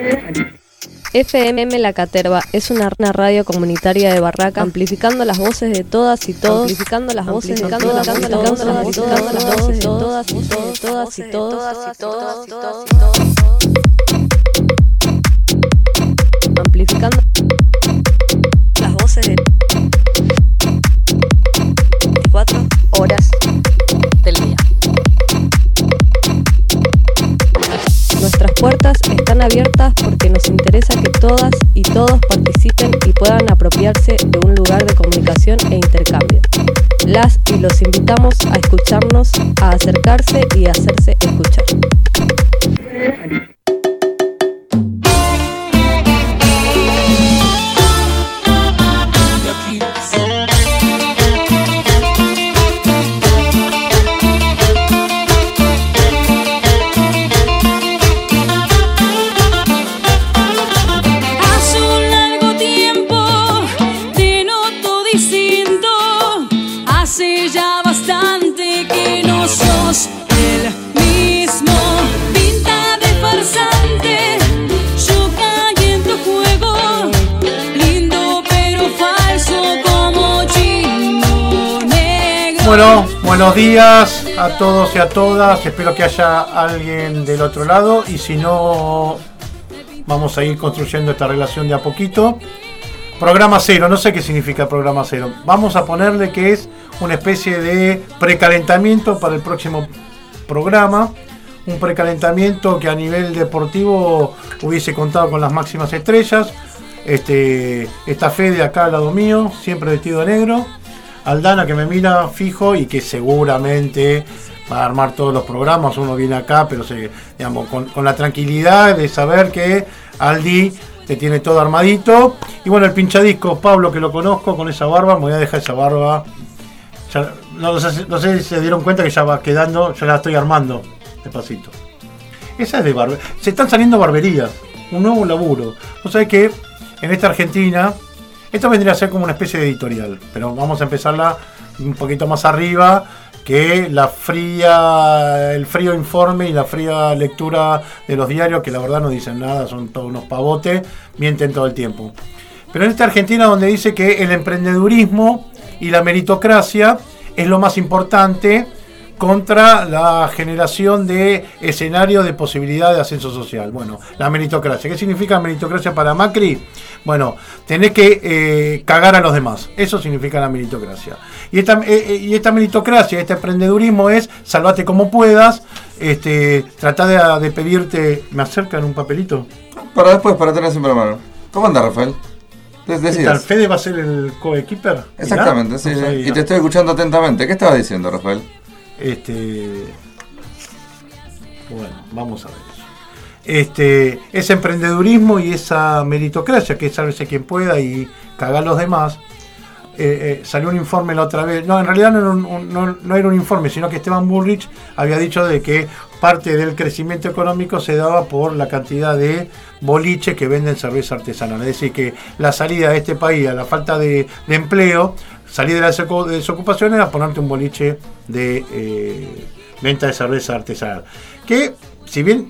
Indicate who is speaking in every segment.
Speaker 1: FM La Caterva es una radio comunitaria de Barraca, amplificando las voces de todas y todos, amplificando las voces de todas y todos, amplificando las voces de 24 horas del día. Nuestras puertas están abiertas porque nos interesa que todas y todos participen y puedan apropiarse de un lugar de comunicación e intercambio. Las y los invitamos a escucharnos, a acercarse y a hacerse escuchar.
Speaker 2: Bueno, buenos días a todos y a todas. Espero que haya alguien del otro lado y si no, vamos a ir construyendo esta relación de a poquito. Programa cero, no sé qué significa programa cero. Vamos a ponerle que es una especie de precalentamiento para el próximo programa. Un precalentamiento que a nivel deportivo hubiese contado con las máximas estrellas. Está Fede acá al lado mío, siempre vestido de negro. Aldana, que me mira fijo y que seguramente va a armar todos los programas. Uno viene acá, pero con la tranquilidad de saber que Aldi te tiene todo armadito. Y bueno, el pinchadisco, Pablo, que lo conozco con esa barba, me voy a dejar esa barba. Ya, no sé si se dieron cuenta que ya va quedando, ya la estoy armando despacito. Esa es de barbería. Se están saliendo barberías, un nuevo laburo. Vos sabés que en esta Argentina, esto vendría a ser como una especie de editorial, pero vamos a empezarla un poquito más arriba que el frío informe y la fría lectura de los diarios, que la verdad no dicen nada, son todos unos pavotes, mienten todo el tiempo. Pero en esta Argentina donde dice que el emprendedurismo y la meritocracia es lo más importante contra la generación de escenarios de posibilidad de ascenso social. Bueno, la meritocracia. ¿Qué significa meritocracia para Macri? Bueno, tenés que cagar a los demás. Eso significa la meritocracia. Y esta meritocracia, este emprendedurismo es salvate como puedas, tratá de pedirte... ¿Me acercan un papelito?
Speaker 3: Para después, para tener siempre a mano. ¿Cómo anda, Rafael?
Speaker 2: ¿El Fede va a ser el co-equiper?
Speaker 3: Exactamente, sí. Y te estoy escuchando atentamente. ¿Qué estabas diciendo, Rafael?
Speaker 2: Bueno, vamos a ver eso. Ese emprendedurismo y esa meritocracia, que es sálvese quien pueda y cagar a los demás. Salió un informe la otra vez. No, en realidad no era un informe, sino que Esteban Bullrich había dicho de que parte del crecimiento económico se daba por la cantidad de boliches que venden cerveza artesanal. Es decir, que la salida de este país a la falta de empleo, salir de la desocupación era ponerte un boliche de venta de cerveza artesanal. Que, si bien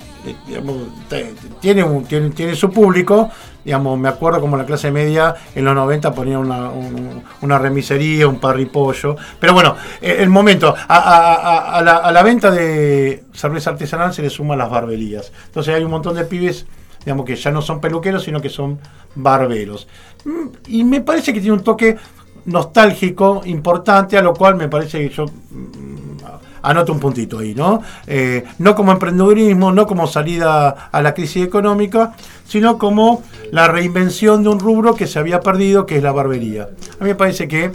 Speaker 2: tiene su público, me acuerdo como la clase media en los 90 ponía una remisería, un parripollo. Pero bueno, el momento, a la venta de cerveza artesanal se le suman las barberías. Entonces hay un montón de pibes, que ya no son peluqueros, sino que son barberos. Y me parece que tiene un toque nostálgico importante, a lo cual me parece que yo anoto un puntito ahí, ¿no? No como emprendedurismo, no como salida a la crisis económica, sino como la reinvención de un rubro que se había perdido, que es la barbería. A mí me parece que,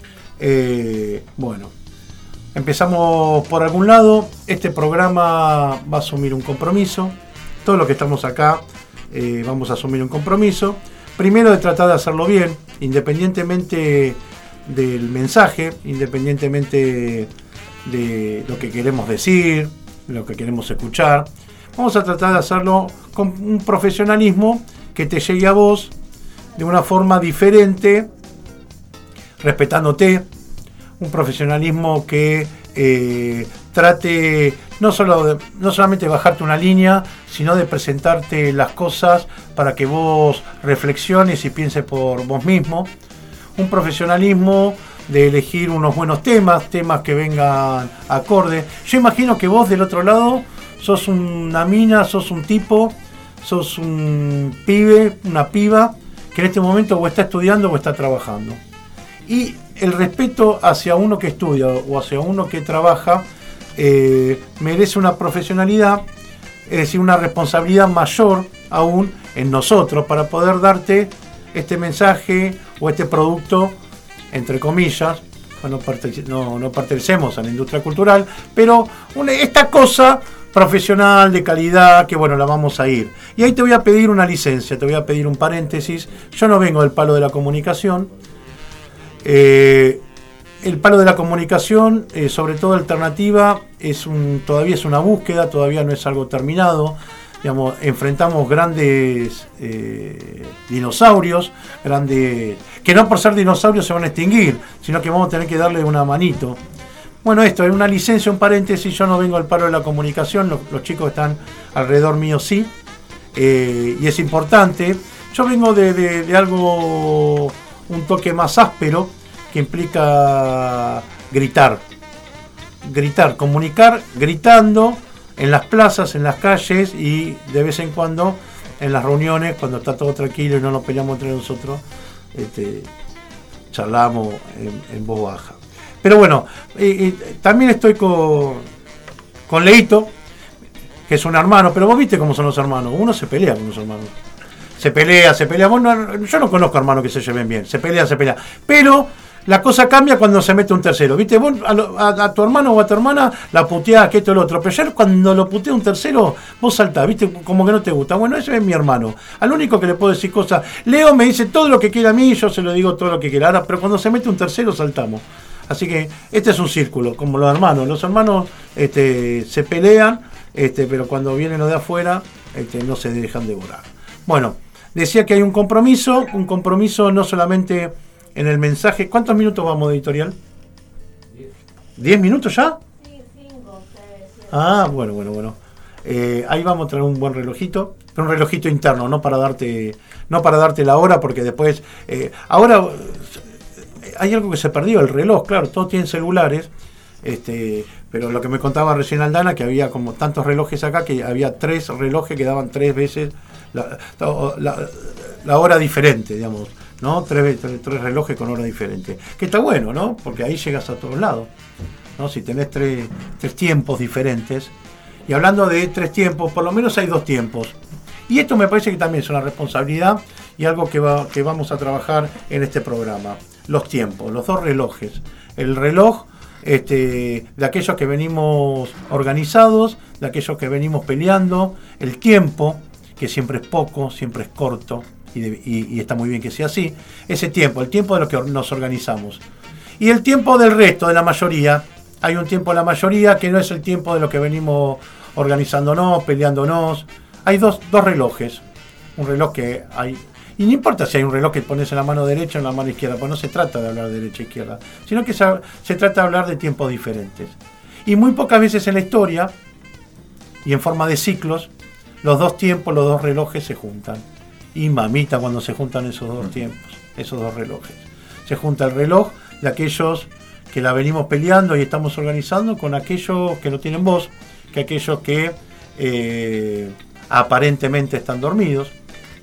Speaker 2: empezamos por algún lado. Este programa va a asumir un compromiso. Todos los que estamos acá vamos a asumir un compromiso. Primero, de tratar de hacerlo bien, independientemente del mensaje, independientemente de lo que queremos decir, lo que queremos escuchar. Vamos a tratar de hacerlo con un profesionalismo que te llegue a vos de una forma diferente, respetándote, un profesionalismo que trate no solamente bajarte una línea, sino de presentarte las cosas para que vos reflexiones y pienses por vos mismo. Un profesionalismo de elegir unos buenos temas que vengan acorde. Yo imagino que vos del otro lado sos una mina, sos un tipo, sos un pibe, una piba, que en este momento o está estudiando o está trabajando. Y el respeto hacia uno que estudia o hacia uno que trabaja merece una profesionalidad, es decir, una responsabilidad mayor aún en nosotros para poder darte este mensaje o este producto, entre comillas. No pertenecemos a la industria cultural, pero esta cosa profesional, de calidad, que bueno, la vamos a ir. Y ahí te voy a pedir una licencia, te voy a pedir un paréntesis. Yo no vengo del palo de la comunicación. El palo de la comunicación, sobre todo alternativa, todavía es una búsqueda, todavía no es algo terminado. Digamos, enfrentamos grandes dinosaurios, que no por ser dinosaurios se van a extinguir, sino que vamos a tener que darle una manito. Bueno, esto es una licencia, un paréntesis. Yo no vengo al palo de la comunicación, los chicos que están alrededor mío sí, y es importante. Yo vengo de algo, un toque más áspero, que implica gritar, comunicar gritando en las plazas, en las calles y de vez en cuando en las reuniones, cuando está todo tranquilo y no nos peleamos entre nosotros, charlamos en voz baja. Pero bueno, también estoy con Leito, que es un hermano, pero vos viste cómo son los hermanos, uno se pelea con los hermanos. Se pelea. Yo no conozco hermanos que se lleven bien, se pelea. Pero la cosa cambia cuando se mete un tercero. ¿Viste? Vos a tu hermano o a tu hermana la puteás, que esto y lo otro. Pero ya cuando lo putea un tercero, vos saltás, ¿viste? Como que no te gusta. Bueno, ese es mi hermano. Al único que le puedo decir cosas. Leo me dice todo lo que quiera a mí, yo se lo digo todo lo que quiera. Ahora, pero cuando se mete un tercero, saltamos. Así que este es un círculo, como los hermanos. Los hermanos se pelean, pero cuando vienen los de afuera, no se dejan devorar. Bueno, decía que hay un compromiso no solamente en el mensaje. ¿Cuántos minutos vamos de editorial? 10 minutos ya.
Speaker 1: Sí, 5, 6.
Speaker 2: Ah, bueno. Ahí vamos a traer un buen relojito, pero un relojito interno, no para darte la hora, porque después ahora hay algo que se perdió, el reloj. Claro, todos tienen celulares, pero lo que me contaba recién Aldana, que había como tantos relojes acá, que había 3 relojes que daban 3 veces la hora diferente, digamos, ¿no? 3 relojes con hora diferente, que está bueno, ¿no? Porque ahí llegas a todos lados, ¿no? Si tenés 3 tiempos diferentes, y hablando de 3 tiempos, por lo menos hay 2 tiempos, y esto me parece que también es una responsabilidad y algo que vamos a trabajar en este programa. Los tiempos, los 2 relojes, el reloj de aquellos que venimos organizados, de aquellos que venimos peleando, el tiempo, que siempre es poco, siempre es corto, y está muy bien que sea así, ese tiempo, el tiempo de lo que nos organizamos. Y el tiempo del resto, de la mayoría, hay un tiempo de la mayoría que no es el tiempo de lo que venimos organizándonos, peleándonos. Hay dos relojes, un reloj que hay, y no importa si hay un reloj que pones en la mano derecha o en la mano izquierda, pues no se trata de hablar de derecha e izquierda, sino que se trata de hablar de tiempos diferentes. Y muy pocas veces en la historia, y en forma de ciclos, los 2 tiempos, los 2 relojes se juntan. Y mamita cuando se juntan esos 2 tiempos, esos 2 relojes. Se junta el reloj de aquellos que la venimos peleando y estamos organizando con aquellos que no tienen voz, que aquellos que aparentemente están dormidos,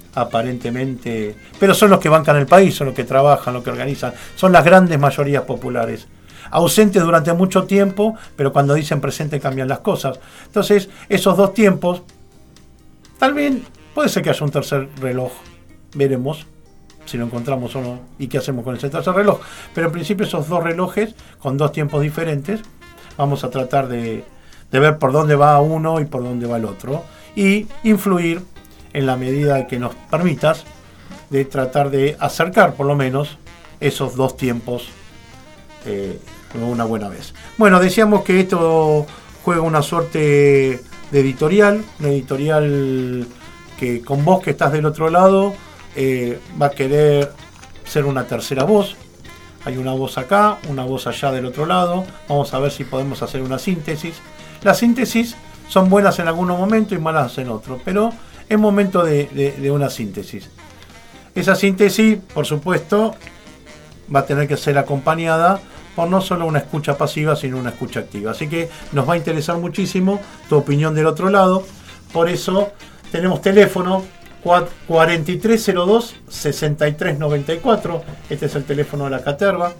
Speaker 2: pero son los que bancan el país, son los que trabajan, los que organizan, son las grandes mayorías populares, ausentes durante mucho tiempo, pero cuando dicen presente cambian las cosas. Entonces, esos 2 tiempos, tal vez puede ser que haya un tercer reloj, veremos si lo encontramos o no y qué hacemos con ese tercer reloj, pero en principio esos 2 relojes con 2 tiempos diferentes, vamos a tratar de ver por dónde va uno y por dónde va el otro, y influir en la medida que nos permitas, de tratar de acercar por lo menos esos 2 tiempos una buena vez. Bueno, decíamos que esto juega una suerte de editorial, una editorial que con vos que estás del otro lado va a querer ser una tercera voz. Hay una voz acá, una voz allá del otro lado. Vamos a ver si podemos hacer una síntesis. Las síntesis son buenas en algunos momentos y malas en otros, pero es momento de una síntesis. Esa síntesis, por supuesto, va a tener que ser acompañada por no solo una escucha pasiva, sino una escucha activa. Así que nos va a interesar muchísimo tu opinión del otro lado. Por eso tenemos teléfono 4302-6394. Este es el teléfono de la Caterva.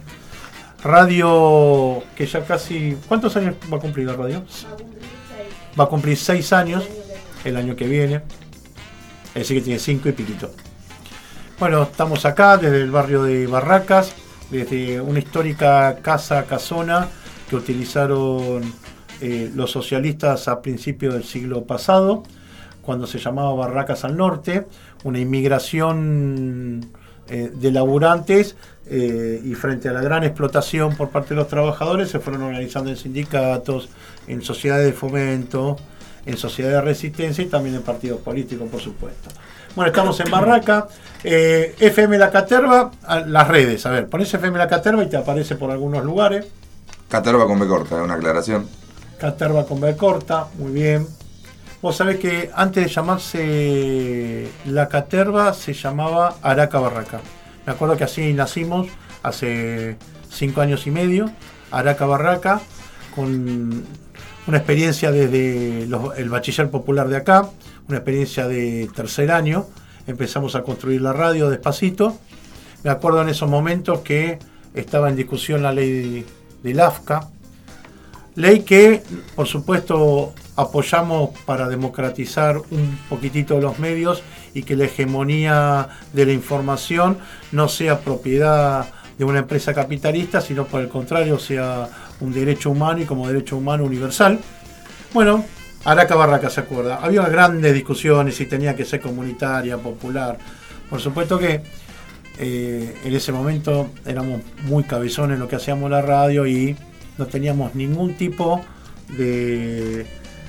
Speaker 2: Radio que ya casi... ¿Cuántos años va a cumplir la radio? Va a cumplir 6 años el año que viene. Es decir, que tiene 5 y piquito. Bueno, estamos acá desde el barrio de Barracas, desde una histórica casona que utilizaron los socialistas a principios del siglo pasado, cuando se llamaba Barracas al Norte, una inmigración de laburantes y frente a la gran explotación por parte de los trabajadores se fueron organizando en sindicatos, en sociedades de fomento, en sociedades de resistencia y también en partidos políticos, por supuesto. Bueno, estamos en Barraca, FM La Caterva, las redes, a ver, pones FM La Caterva y te aparece por algunos lugares.
Speaker 3: Caterva con B corta, una aclaración.
Speaker 2: Caterva con B corta, muy bien. Vos sabés que antes de llamarse La Caterva se llamaba Araca Barraca. Me acuerdo que así nacimos hace 5 años y medio, Araca Barraca, con una experiencia desde el bachiller popular de acá, una experiencia de tercer año. Empezamos a construir la radio despacito. Me acuerdo en esos momentos que estaba en discusión la ley del AFCA, ley que por supuesto apoyamos para democratizar un poquitito los medios y que la hegemonía de la información no sea propiedad de una empresa capitalista, sino por el contrario sea un derecho humano y como derecho humano universal. Bueno, Araca Barraca se acuerda. Había grandes discusiones si tenía que ser comunitaria, popular. Por supuesto que en ese momento éramos muy cabezones en lo que hacíamos en la radio y no teníamos ningún tipo de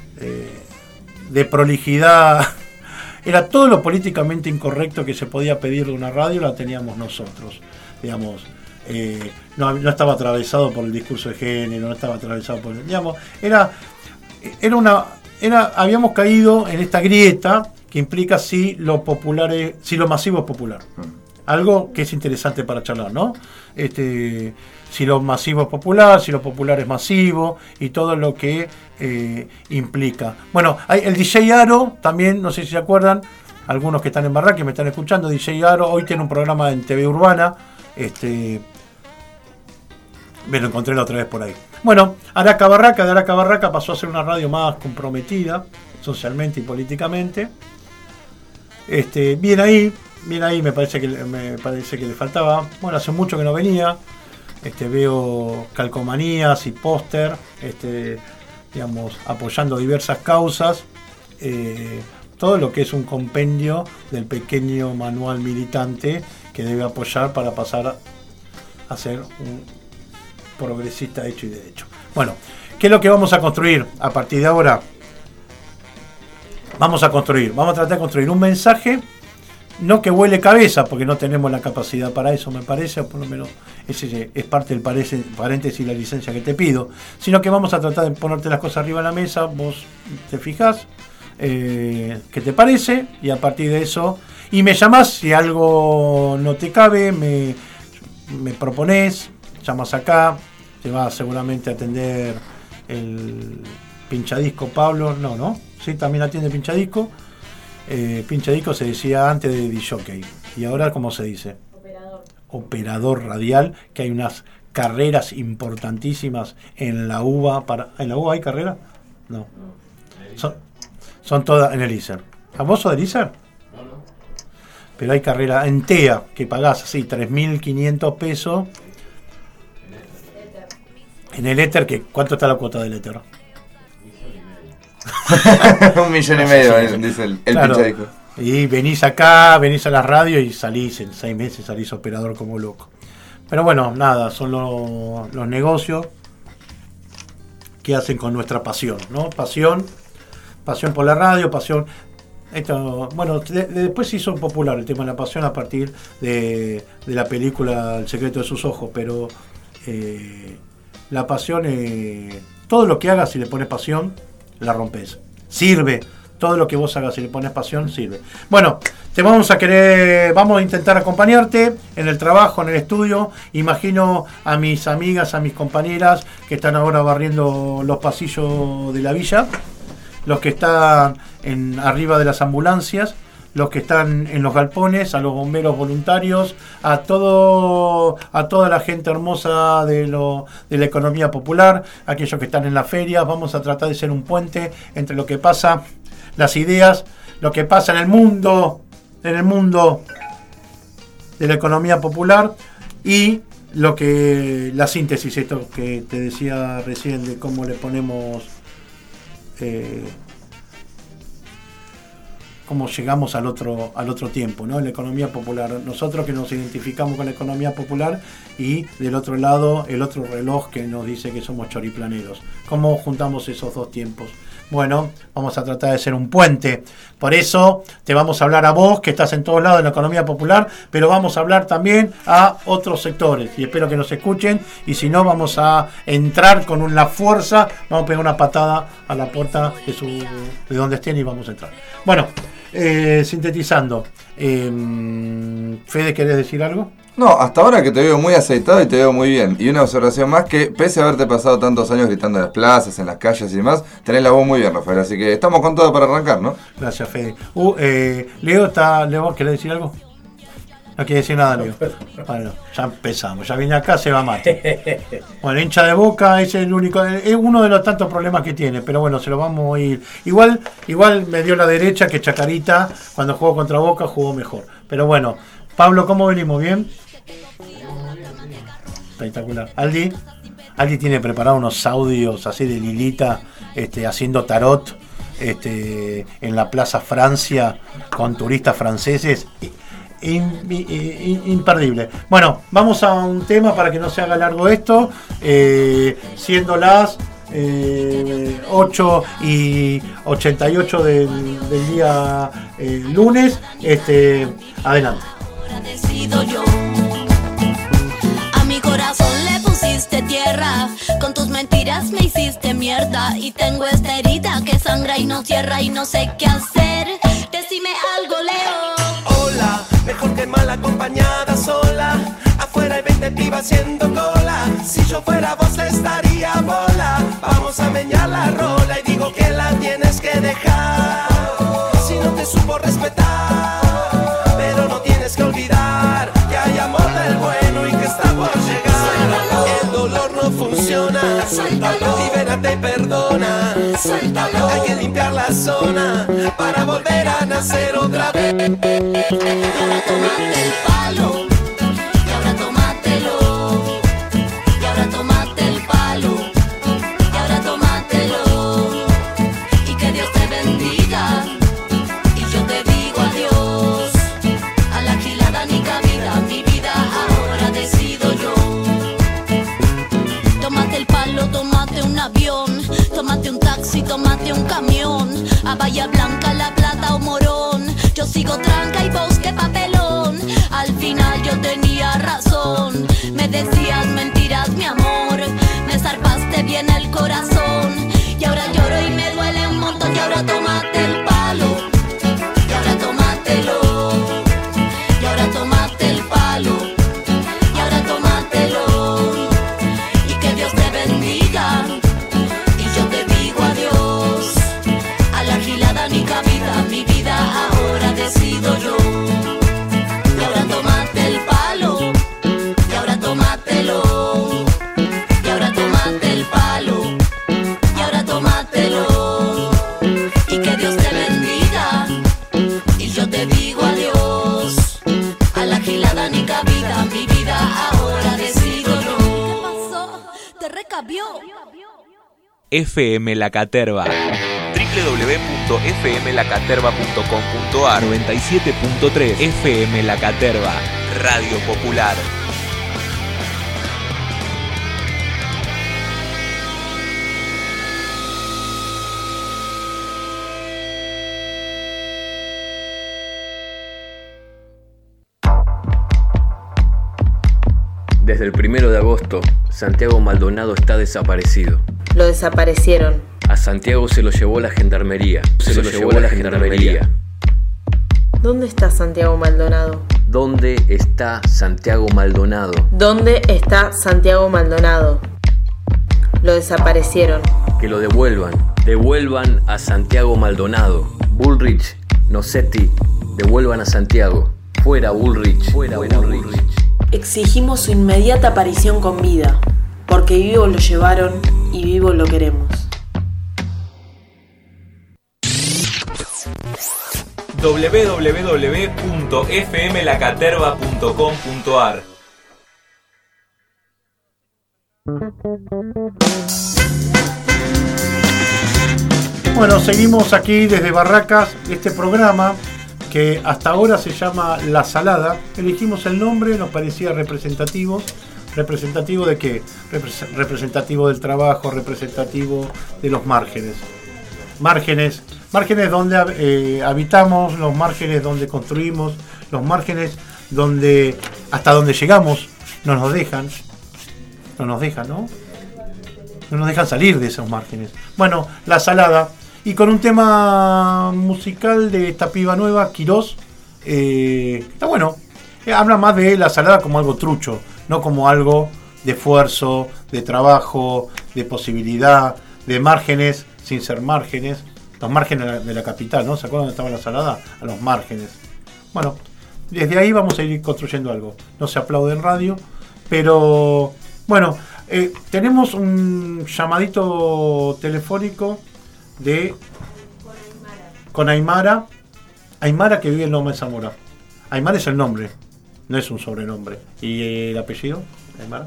Speaker 2: prolijidad. Era todo lo políticamente incorrecto que se podía pedir de una radio, la teníamos nosotros. Digamos, no estaba atravesado por el discurso de género, no estaba atravesado por... Digamos, habíamos caído en esta grieta que implica si lo masivo es popular. Algo que es interesante para charlar, ¿no? Si lo masivo es popular, si lo popular es masivo y todo lo que implica. Bueno, hay el DJ Aro también, no sé si se acuerdan, algunos que están en Barraca que me están escuchando, DJ Aro hoy tiene un programa en TV Urbana, me lo encontré la otra vez por ahí. Bueno, Araca Barraca, de Araca Barraca pasó a ser una radio más comprometida socialmente y políticamente. Bien ahí me parece que le faltaba. Bueno, hace mucho que no venía. Veo calcomanías y póster, digamos, apoyando diversas causas. Todo lo que es un compendio del pequeño manual militante que debe apoyar para pasar a ser un progresista hecho y derecho. Bueno, ¿qué es lo que vamos a construir a partir de ahora? Vamos a tratar de construir un mensaje, no que huele cabeza, porque no tenemos la capacidad para eso, me parece, o por lo menos ese es parte del paréntesis y la licencia que te pido, sino que vamos a tratar de ponerte las cosas arriba de la mesa, vos te fijás, qué te parece, y a partir de eso, y me llamás si algo no te cabe, me proponés, llamas acá, te va seguramente a atender el pinchadisco Pablo, no, sí, también atiende pinchadisco. Pinchadisco se decía antes de disjockey, y ahora ¿cómo se dice? Operador radial, que hay unas carreras importantísimas en la UBA. ¿En la UBA hay carrera? No. Son todas en el ISER. ¿Famoso del ISER? No. Pero hay carrera en TEA, que pagás así 3.500 pesos. En el éter, ¿cuánto está la cuota del éter?
Speaker 3: 1,5 millones, dice el
Speaker 2: claro,
Speaker 3: pinchadisco.
Speaker 2: Y venís acá, venís a la radio y salís en 6 meses, salís operador como loco. Pero bueno, nada, son los negocios que hacen con nuestra pasión, ¿no? Pasión por la radio, pasión. Bueno, después se hizo popular el tema de la pasión a partir de la película El secreto de sus ojos, pero la pasión todo lo que hagas si le pones pasión, la rompes. Sirve. Todo lo que vos hagas si le pones pasión, sirve. Bueno, vamos a intentar acompañarte en el trabajo, en el estudio. Imagino a mis amigas, a mis compañeras que están ahora barriendo los pasillos de la villa, los que están arriba de las ambulancias, los que están en los galpones, a los bomberos voluntarios, a toda la gente hermosa de la economía popular, aquellos que están en las ferias. Vamos a tratar de ser un puente entre lo que pasa, las ideas, lo que pasa en el mundo de la economía popular y la síntesis, esto que te decía recién, de cómo le ponemos, cómo llegamos al otro tiempo, ¿no? La economía popular. Nosotros que nos identificamos con la economía popular y del otro lado el otro reloj que nos dice que somos choriplaneros. ¿Cómo juntamos esos dos tiempos? Bueno, vamos a tratar de ser un puente. Por eso te vamos a hablar a vos, que estás en todos lados de la economía popular, pero vamos a hablar también a otros sectores. Y espero que nos escuchen. Y si no, vamos a entrar con una fuerza, vamos a pegar una patada a la puerta de donde estén y vamos a entrar. Bueno, sintetizando. Fede, ¿querés decir algo?
Speaker 3: No, hasta ahora que te veo muy aceitado y te veo muy bien. Y una observación más, que pese a haberte pasado tantos años gritando en las plazas, en las calles y demás, tenés la voz muy bien, Rafael. Así que estamos con todo para arrancar, ¿no?
Speaker 2: Gracias, Fede. Leo, ¿querés decir algo? No quiere decir nada, Leo. Bueno, ya empezamos. Ya viene acá, se va mate. Bueno, hincha de Boca es el único, es uno de los tantos problemas que tiene, pero bueno, se lo vamos a ir. Igual me dio la derecha que Chacarita, cuando jugó contra Boca, jugó mejor. Pero bueno, Pablo, ¿cómo venimos? ¿Bien? Espectacular. Aldi tiene preparado unos audios así de Lilita, haciendo tarot, en la Plaza Francia con turistas franceses. Imperdible. Bueno, vamos a un tema para que no se haga largo esto, siendo las 8:88 del día lunes. Adelante.
Speaker 4: A mi corazón le pusiste tierra, con tus mentiras me hiciste mierda, y tengo esta herida que sangra y no cierra y no sé qué hacer. Decime algo, Leo.
Speaker 5: Hola, mejor que mal acompañada sola. Afuera hay 20 pibas haciendo cola. Si yo fuera vos estaría bola. Vamos a meñar la rola y digo que la tienes que dejar. Si no te supo respetar, pero no tienes que olvidar que hay amor del bueno y que está por llegar. Suéltalo. El dolor no funciona. Suéltalo. Libérate y perdona. Suéltalo. Hay que limpiar la zona para volver a nacer otra vez.
Speaker 4: Y ahora tomate el palo, y ahora tomátelo, y ahora tomate el palo, y ahora tomátelo, y que Dios te bendiga, y yo te digo adiós, a la gilada ni cabida, mi vida ahora decido yo. Tómate el palo, tómate un avión, tómate un taxi, tómate un camión, a Bahía Blanca, La Plata o Morón. Yo sigo tranca y vos qué papelón. Al final yo tenía razón. Me decías mentiras, mi amor. Me zarpaste bien el corazón. Y ahora lloro y me duele un montón. Y ahora tómate el palo, y ahora tómatelo, y ahora tómate el palo, y ahora tómatelo, y que Dios te bendiga, y yo te digo adiós, a la gilada ni cabida, mi vida ahora decido yo. Y ahora tomate el palo, y ahora tomátelo, y ahora tomate el palo, y ahora tomátelo, y que Dios te bendiga, y yo te digo adiós, a la gilada ni cabida, mi vida ahora decido yo. ¿Qué pasó? Te recabió.
Speaker 6: FM La Caterva, www.fmlacaterva.com.ar, 97.3 FM La Caterva, Radio Popular.
Speaker 7: Desde el 1 de agosto, Santiago Maldonado está desaparecido. Lo desaparecieron.
Speaker 8: A Santiago se lo llevó la gendarmería. Se lo llevó la gendarmería.
Speaker 7: ¿Dónde está Santiago Maldonado?
Speaker 8: ¿Dónde está Santiago Maldonado?
Speaker 7: ¿Dónde está Santiago Maldonado? Lo desaparecieron.
Speaker 8: Que lo devuelvan. Devuelvan a Santiago Maldonado. Bullrich, Nocetti, devuelvan a Santiago. Fuera Bullrich. Fuera Bullrich.
Speaker 7: Exigimos su inmediata aparición con vida, porque vivos lo llevaron y vivos lo queremos.
Speaker 6: www.fmlacaterva.com.ar.
Speaker 2: Bueno, seguimos aquí desde Barracas, este programa que hasta ahora se llama La Salada. Elegimos el nombre, nos parecía representativo. ¿Representativo de qué? Representativo del trabajo, representativo de los márgenes. Márgenes donde habitamos, los márgenes donde construimos, los márgenes donde hasta donde llegamos no nos dejan, ¿no? No nos dejan salir de esos márgenes. Bueno, La Salada, y con un tema musical de esta piba nueva, Quirós, está bueno. Habla más de La Salada como algo trucho, no como algo de esfuerzo, de trabajo, de posibilidad, de márgenes sin ser márgenes. Los márgenes de la capital, ¿no? ¿Se acuerdan dónde estaba La Salada? A los márgenes. Bueno, desde ahí vamos a ir construyendo algo. No se aplaude en radio, pero bueno, tenemos un llamadito telefónico con Aymara. Aymara, que vive en Loma de Zamora. Aymara es el nombre, no es un sobrenombre. ¿Y el apellido? Aymara.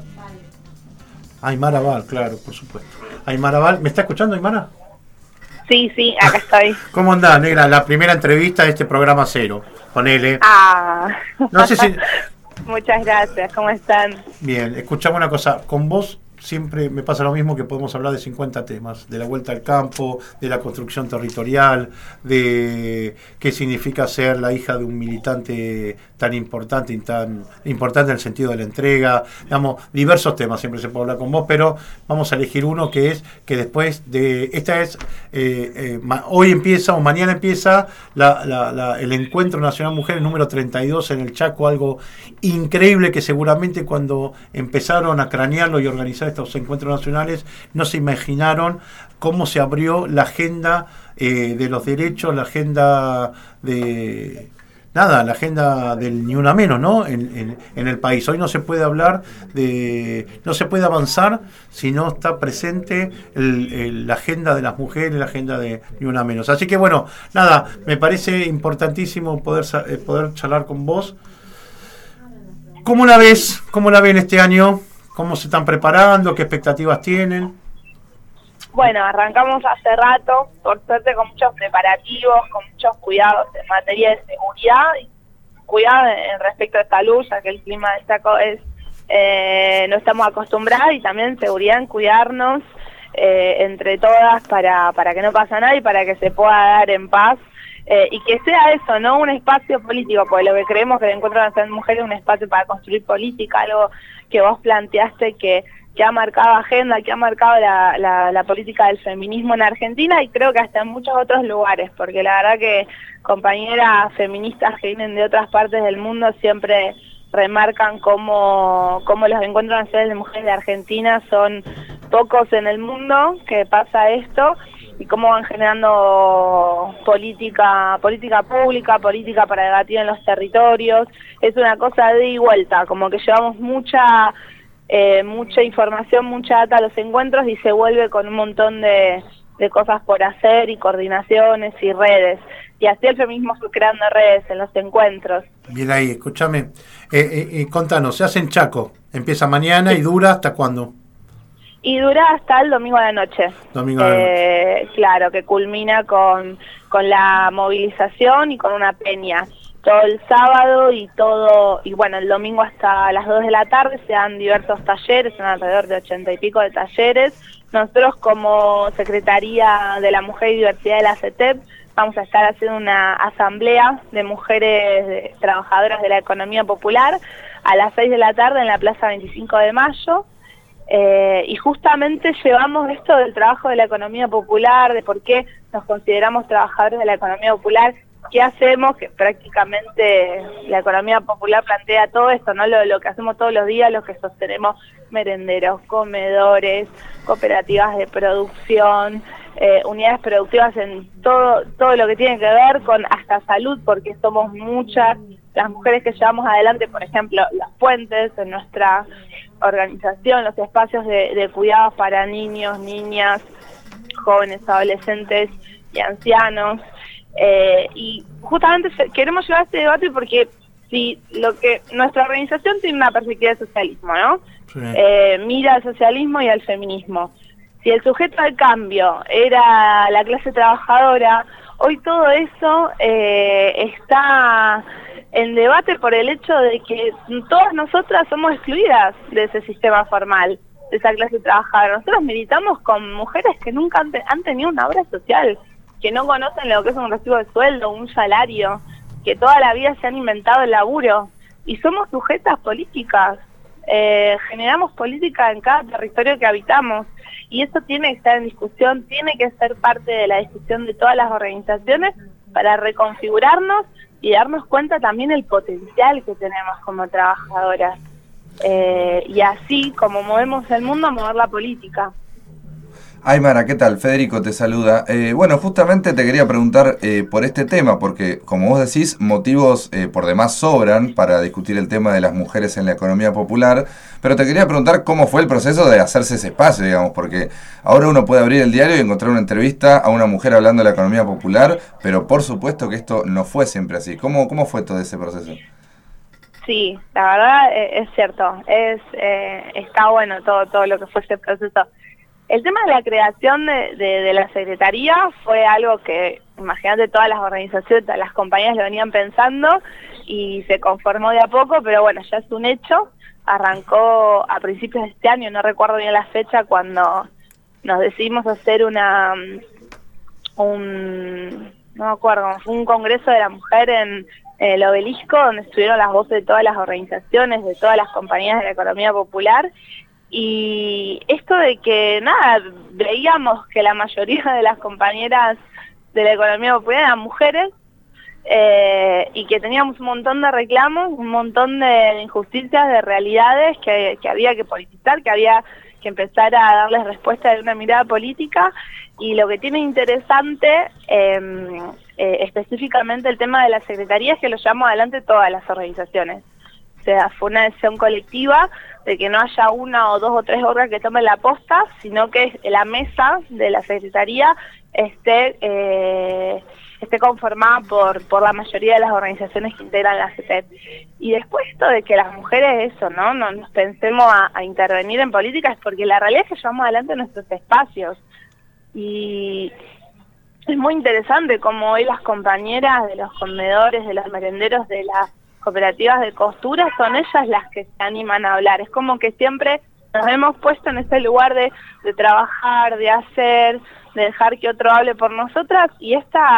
Speaker 2: Aymara Val, claro, por supuesto. Aymara Val, ¿me está escuchando, Aymara?
Speaker 9: Sí, acá estoy.
Speaker 2: ¿Cómo andás, negra? La primera entrevista de este programa cero. Ponele. No sé si...
Speaker 9: Muchas gracias, ¿cómo están?
Speaker 2: Bien, escuchame una cosa. Con vos siempre me pasa lo mismo, que podemos hablar de 50 temas. De la vuelta al campo, de la construcción territorial, de qué significa ser la hija de un militante tan importante y tan importante en el sentido de la entrega. Digamos, diversos temas siempre se puede hablar con vos, pero vamos a elegir uno que es que después de... Esta es... hoy empieza o mañana empieza el Encuentro Nacional Mujeres número 32 en el Chaco, algo increíble que seguramente cuando empezaron a cranearlo y organizar estos encuentros nacionales no se imaginaron cómo se abrió la agenda de los derechos, la agenda de... la agenda del ni una menos, ¿no? En el país. Hoy no se puede hablar no se puede avanzar si no está presente la agenda de las mujeres, la agenda de ni una menos. Así que bueno, me parece importantísimo poder charlar con vos. ¿Cómo la ves? ¿Cómo la ven este año? ¿Cómo se están preparando? ¿Qué expectativas tienen?
Speaker 9: Bueno, arrancamos hace rato, por suerte con muchos preparativos, con muchos cuidados en materia de seguridad y cuidado en respecto de salud, ya que el clima del Chaco no estamos acostumbrados, y también seguridad en cuidarnos entre todas para que no pase nada y para que se pueda dar en paz. Y que sea eso, ¿no? Un espacio político, porque lo que creemos que el Encuentro Nacional de Mujeres es un espacio para construir política, algo que vos planteaste que ha marcado agenda, que ha marcado la política del feminismo en Argentina, y creo que hasta en muchos otros lugares, porque la verdad que compañeras feministas que vienen de otras partes del mundo siempre remarcan cómo los encuentros nacionales de mujeres de Argentina son pocos en el mundo que pasa esto, y cómo van generando política pública, política para debatir en los territorios. Es una cosa de ida y vuelta, como que llevamos mucha información, mucha data a los encuentros, y se vuelve con un montón de cosas por hacer y coordinaciones y redes. Y así el feminismo fue creando redes en los encuentros.
Speaker 2: Bien ahí, escúchame. Contanos, se hace en Chaco. Empieza mañana y dura ¿hasta cuándo?
Speaker 9: Y dura hasta el domingo de la noche. Claro, que culmina con la movilización y con una peña. Todo el sábado y bueno, el domingo hasta las 2 de la tarde se dan diversos talleres, son alrededor de 80 y pico de talleres. Nosotros como Secretaría de la Mujer y Diversidad de la CETEP vamos a estar haciendo una asamblea de mujeres trabajadoras de la economía popular a las 6 de la tarde en la Plaza 25 de Mayo. Y justamente llevamos esto del trabajo de la economía popular, de por qué nos consideramos trabajadores de la economía popular, qué hacemos, que prácticamente la economía popular plantea todo esto, ¿no? Lo que hacemos todos los días, los que sostenemos merenderos, comedores, cooperativas de producción, unidades productivas en todo lo que tiene que ver con hasta salud, porque somos muchas las mujeres que llevamos adelante, por ejemplo, las puentes en nuestra organización, los espacios de cuidados para niños, niñas, jóvenes, adolescentes y ancianos. Y justamente queremos llevar este debate porque si nuestra organización tiene una perspectiva de socialismo, ¿no? Sí. Mira al socialismo y al feminismo. Si el sujeto al cambio era la clase trabajadora, hoy todo eso está en debate por el hecho de que todas nosotras somos excluidas de ese sistema formal, de esa clase trabajadora. Nosotros militamos con mujeres que nunca han tenido una obra social, que no conocen lo que es un recibo de sueldo, un salario, que toda la vida se han inventado el laburo, y somos sujetas políticas, generamos política en cada territorio que habitamos, y eso tiene que estar en discusión, tiene que ser parte de la discusión de todas las organizaciones para reconfigurarnos y darnos cuenta también el potencial que tenemos como trabajadoras, y así como movemos el mundo, mover la política.
Speaker 3: Aymara, ¿qué tal? Federico te saluda. Bueno, justamente te quería preguntar por este tema, porque como vos decís, motivos por demás sobran para discutir el tema de las mujeres en la economía popular, pero te quería preguntar cómo fue el proceso de hacerse ese espacio, digamos, porque ahora uno puede abrir el diario y encontrar una entrevista a una mujer hablando de la economía popular, pero por supuesto que esto no fue siempre así. ¿Cómo fue todo ese proceso?
Speaker 9: Sí, la verdad es cierto, está bueno todo lo que fue ese proceso. El tema de la creación de la Secretaría fue algo que, imagínate, todas las organizaciones, todas las compañías lo venían pensando y se conformó de a poco, pero bueno, ya es un hecho. Arrancó a principios de este año, no recuerdo bien la fecha, cuando nos decidimos hacer no me acuerdo, fue un congreso de la mujer en el Obelisco, donde estuvieron las voces de todas las organizaciones, de todas las compañías de la economía popular. Y esto de que, veíamos que la mayoría de las compañeras de la economía popular eran mujeres, y que teníamos un montón de reclamos, un montón de injusticias, de realidades que había que politizar, que había que empezar a darles respuesta de una mirada política. Y lo que tiene interesante, específicamente el tema de la Secretaría, es que lo llevamos adelante todas las organizaciones. O sea, fue una decisión colectiva de que no haya una o dos o tres órganos que tomen la posta, sino que la mesa de la Secretaría esté conformada por la mayoría de las organizaciones que integran la CETEP. Y después esto de que las mujeres no nos pensemos a intervenir en políticas, porque la realidad es que llevamos adelante nuestros espacios. Y es muy interesante cómo hoy las compañeras de los comedores, de los merenderos, de las cooperativas de costura, son ellas las que se animan a hablar. Es como que siempre nos hemos puesto en ese lugar de trabajar, de hacer, de dejar que otro hable por nosotras, y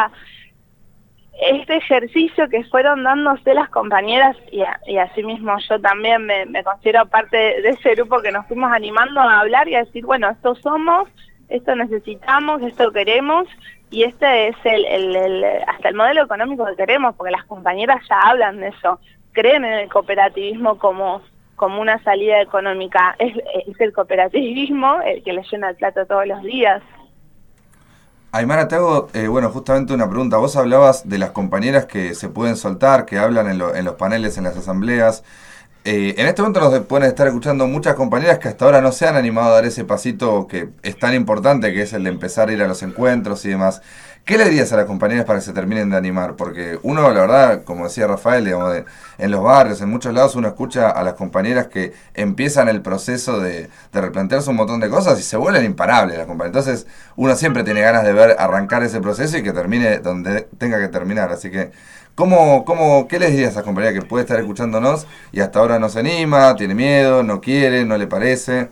Speaker 9: este ejercicio que fueron dándose las compañeras, y asimismo yo también me considero parte de ese grupo que nos fuimos animando a hablar y a decir, bueno, esto somos, esto necesitamos, esto queremos, y este es hasta el modelo económico que queremos, porque las compañeras ya hablan de eso, creen en el cooperativismo como una salida económica. Es el cooperativismo el que les llena el plato todos los días.
Speaker 3: Aymara, te hago justamente una pregunta. Vos hablabas de las compañeras que se pueden soltar, que hablan en los paneles, en las asambleas. En este momento nos pueden estar escuchando muchas compañeras que hasta ahora no se han animado a dar ese pasito que es tan importante, que es el de empezar a ir a los encuentros y demás. ¿Qué le dirías a las compañeras para que se terminen de animar? Porque uno, la verdad, como decía Rafael, digamos, en los barrios, en muchos lados, uno escucha a las compañeras que empiezan el proceso de replantearse un montón de cosas y se vuelven imparables las compañeras. Entonces, uno siempre tiene ganas de ver arrancar ese proceso y que termine donde tenga que terminar. Así que, ¿qué les dirías a esas compañeras que puede estar escuchándonos y hasta ahora no se anima, tiene miedo, no quiere, no le parece?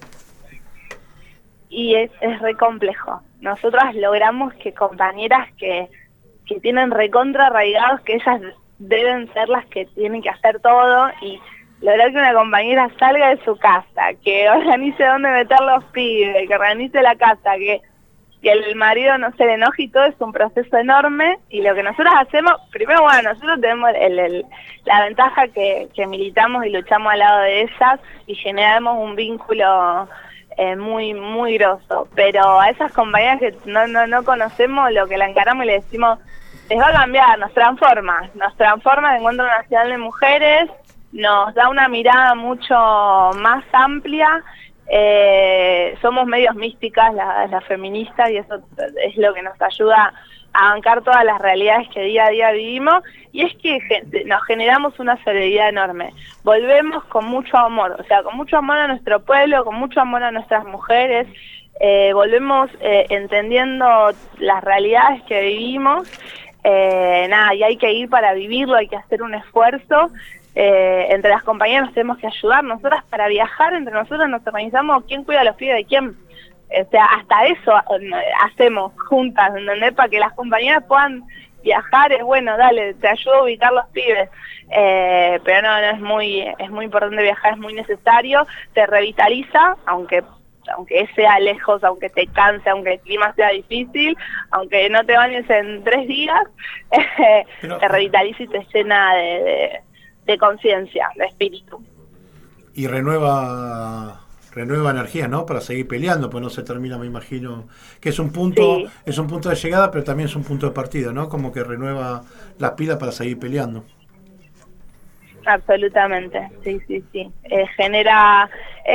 Speaker 9: Y es re complejo. Nosotras logramos que compañeras que tienen recontra arraigados que ellas deben ser las que tienen que hacer todo, y lograr que una compañera salga de su casa, que organice dónde meter los pibes, que organice la casa, que el marido no se le enoje y todo, es un proceso enorme. Y lo que nosotros hacemos, primero, bueno, nosotros tenemos la ventaja que militamos y luchamos al lado de ellas y generamos un vínculo muy muy grosso, pero a esas compañeras que no conocemos, lo que la encaramos y le decimos, les va a cambiar, nos transforma el Encuentro Nacional de Mujeres, nos da una mirada mucho más amplia. Somos medios místicas las feministas, y eso es lo que nos ayuda a bancar todas las realidades que día a día vivimos, y es que nos generamos una solidaridad enorme. Volvemos con mucho amor, o sea, con mucho amor a nuestro pueblo, con mucho amor a nuestras mujeres, volvemos entendiendo las realidades que vivimos, y hay que ir para vivirlo, hay que hacer un esfuerzo. Entre las compañeras nos tenemos que ayudar, nosotras para viajar, entre nosotras nos organizamos quién cuida a los pibes de quién. O sea, hasta eso hacemos juntas, ¿entendés? Para que las compañeras puedan viajar, es bueno, dale, te ayudo a ubicar los pibes. Pero no, es muy importante viajar, es muy necesario, te revitaliza, aunque sea lejos, aunque te canse, aunque el clima sea difícil, aunque no te bañes en 3 días, te revitaliza y te llena de conciencia, de espíritu.
Speaker 2: Y renueva energía, ¿no? Para seguir peleando, pues no se termina, me imagino, que es un punto, sí. Es un punto de llegada, pero también es un punto de partida, ¿no? Como que renueva las pilas para seguir peleando.
Speaker 9: Absolutamente, sí. Genera,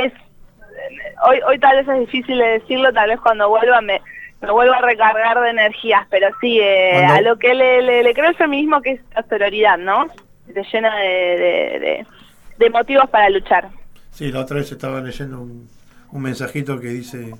Speaker 9: hoy tal vez es difícil de decirlo, tal vez cuando vuelva me vuelvo a recargar de energías, pero sí, a lo que le creo el feminismo, que es la sororidad, ¿no? Te llena de motivos para luchar.
Speaker 2: Sí, la otra vez estaba leyendo un mensajito que dice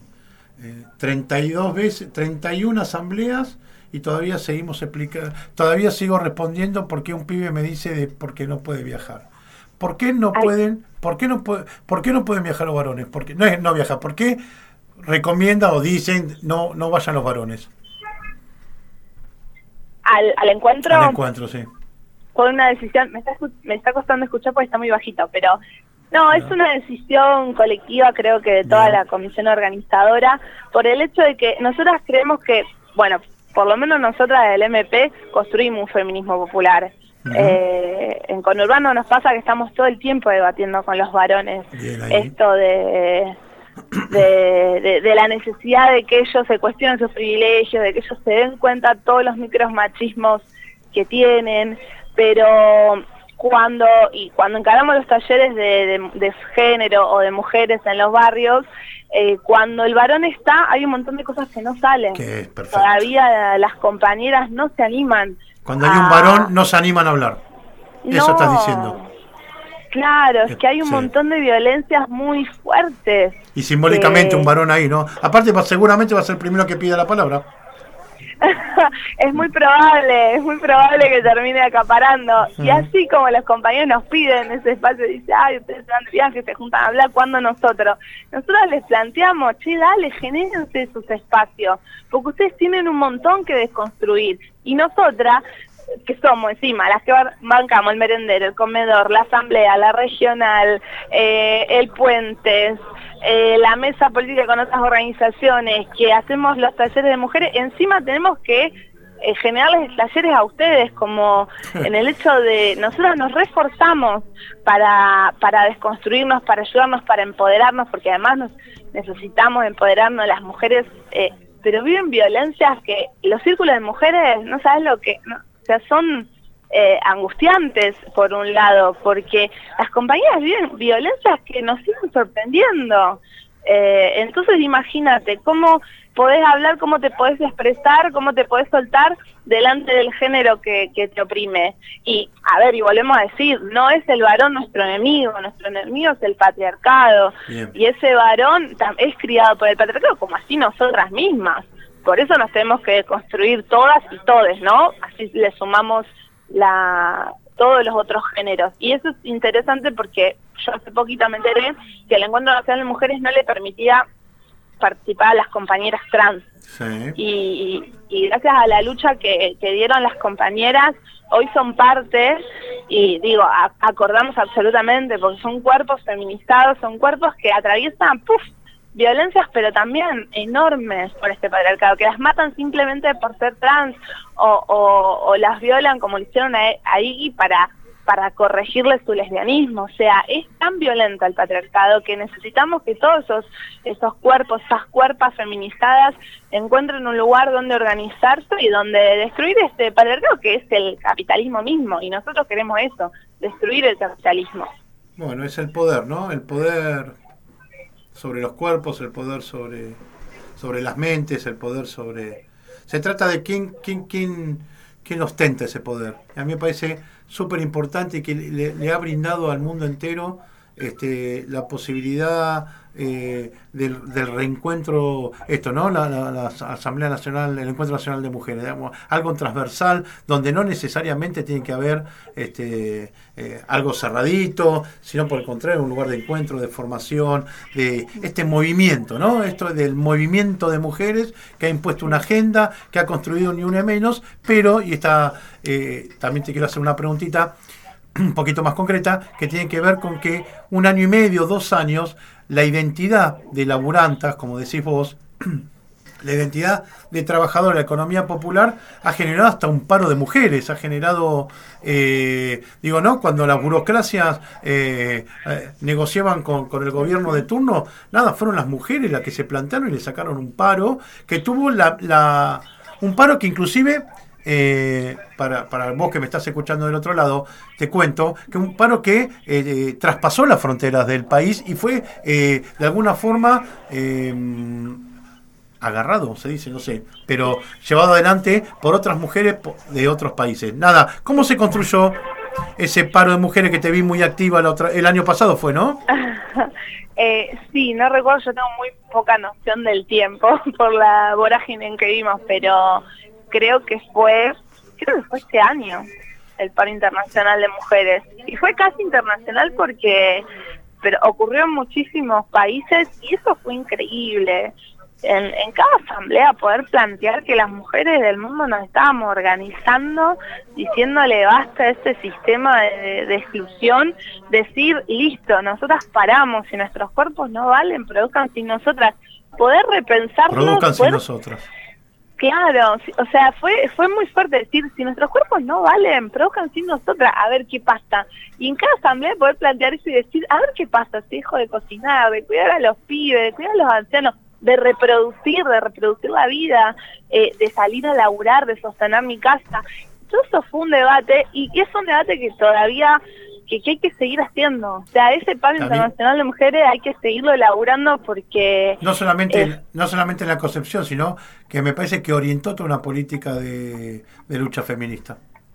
Speaker 2: 31 asambleas y todavía todavía sigo respondiendo porque un pibe me dice de por qué no puede viajar. ¿Por qué no pueden viajar los varones? Porque no es no viajar, ¿por qué recomienda o dicen no vayan los varones?
Speaker 9: Al encuentro.
Speaker 2: Al encuentro, sí.
Speaker 9: Por una decisión, me está costando escuchar porque está muy bajito, pero no, es una decisión colectiva, creo que de toda la comisión organizadora, por el hecho de que nosotras creemos que, bueno, por lo menos nosotras del MP construimos un feminismo popular. En Conurbano nos pasa que estamos todo el tiempo debatiendo con los varones esto de la necesidad de que ellos se cuestionen sus privilegios, de que ellos se den cuenta de todos los micromachismos que tienen, pero cuando encaramos los talleres de género o de mujeres en los barrios, cuando el varón está, hay un montón de cosas que no salen.
Speaker 2: Que es perfecto.
Speaker 9: Todavía las compañeras no se animan.
Speaker 2: Cuando hay un varón, no se animan a hablar. Eso estás diciendo.
Speaker 9: Claro, es que hay un montón de violencias muy fuertes.
Speaker 2: Y simbólicamente un varón ahí, ¿no? Aparte, seguramente va a ser el primero que pida la palabra.
Speaker 9: Es muy probable que termine acaparando. Y así como los compañeros nos piden ese espacio, dice, ay, ustedes se van de viaje, se juntan a hablar, cuando nosotros les planteamos, che, dale, genérense sus espacios, porque ustedes tienen un montón que desconstruir. Y nosotras, que somos encima las que bancamos el merendero, el comedor, la asamblea, la regional, el puente, la mesa política con otras organizaciones, que hacemos los talleres de mujeres, encima tenemos que generarles talleres a ustedes, como en el hecho de nosotros nos reforzamos para desconstruirnos, para ayudarnos, para empoderarnos, porque además necesitamos empoderarnos. Las mujeres, pero viven violencias que los círculos de mujeres, no sabes lo que... O sea, son angustiantes por un lado, porque las compañeras viven violencias que nos siguen sorprendiendo. Entonces imagínate cómo podés hablar, cómo te podés expresar, cómo te podés soltar delante del género que te oprime. Y volvemos a decir, no es el varón nuestro enemigo es el patriarcado. Bien. Y ese varón es criado por el patriarcado, como así nosotras mismas. Por eso nos tenemos que construir todas y todes, ¿no? Así le sumamos todos los otros géneros. Y eso es interesante porque yo hace poquito me enteré que el Encuentro Nacional de Mujeres no le permitía participar a las compañeras trans. Sí. y gracias a la lucha que dieron las compañeras, hoy son parte, y digo, acordamos absolutamente, porque son cuerpos feminizados, son cuerpos que atraviesan, violencias, pero también enormes por este patriarcado, que las matan simplemente por ser trans, o las violan como lo hicieron ahí para corregirle su lesbianismo. O sea, es tan violento el patriarcado que necesitamos que todos esos cuerpos, esas cuerpas feminizadas encuentren un lugar donde organizarse y donde destruir este patriarcado que es el capitalismo mismo, y nosotros queremos eso, destruir el capitalismo.
Speaker 2: Bueno, es el poder, ¿no? El poder sobre los cuerpos, el poder sobre las mentes, el poder sobre... Se trata de quién ostenta ese poder. A mí me parece súper importante y que le ha brindado al mundo entero la posibilidad del reencuentro, ¿no? La Asamblea Nacional, el Encuentro Nacional de Mujeres, digamos, algo transversal, donde no necesariamente tiene que haber algo cerradito, sino por el contrario, un lugar de encuentro, de formación, de este movimiento, ¿no? Esto del movimiento de mujeres que ha impuesto una agenda, que ha construido Ni Una Menos, pero, también te quiero hacer una preguntita un poquito más concreta, que tiene que ver con que 1 año y medio, 2 años, la identidad de laburantas, como decís vos, la identidad de trabajadora de la economía popular ha generado hasta un paro de mujeres, ha generado, ¿no? Cuando las burocracias negociaban con el gobierno de turno, fueron las mujeres las que se plantearon y le sacaron un paro, que tuvo un paro que inclusive... para vos que me estás escuchando del otro lado, te cuento que un paro que traspasó las fronteras del país y fue de alguna forma agarrado, se dice, no sé, pero llevado adelante por otras mujeres de otros países. ¿Cómo se construyó ese paro de mujeres que te vi muy activa el año pasado fue, ¿no?
Speaker 9: Sí, no recuerdo, yo tengo muy poca noción del tiempo por la vorágine en que vivimos, pero creo que fue este año el paro internacional de mujeres, y fue casi internacional pero ocurrió en muchísimos países y eso fue increíble. En cada asamblea poder plantear que las mujeres del mundo nos estábamos organizando, diciéndole basta a este sistema de exclusión, decir listo, nosotras paramos, si nuestros cuerpos no valen, produzcan sin nosotras, poder repensarnos,
Speaker 2: produzcan sin nosotras.
Speaker 9: Claro, o sea, fue muy fuerte decir, si nuestros cuerpos no valen, produzcan sin nosotras, a ver qué pasa. Y en cada asamblea poder plantear eso y decir, a ver qué pasa, si dejo de cocinar, de cuidar a los pibes, de cuidar a los ancianos, de reproducir la vida, de salir a laburar, de sostener mi casa. Todo eso fue un debate, y es un debate que todavía... que hay que seguir haciendo. O sea, ese paro internacional de mujeres hay que seguirlo elaborando porque... No solamente
Speaker 2: en la concepción, sino que me parece que orientó toda una política de lucha feminista.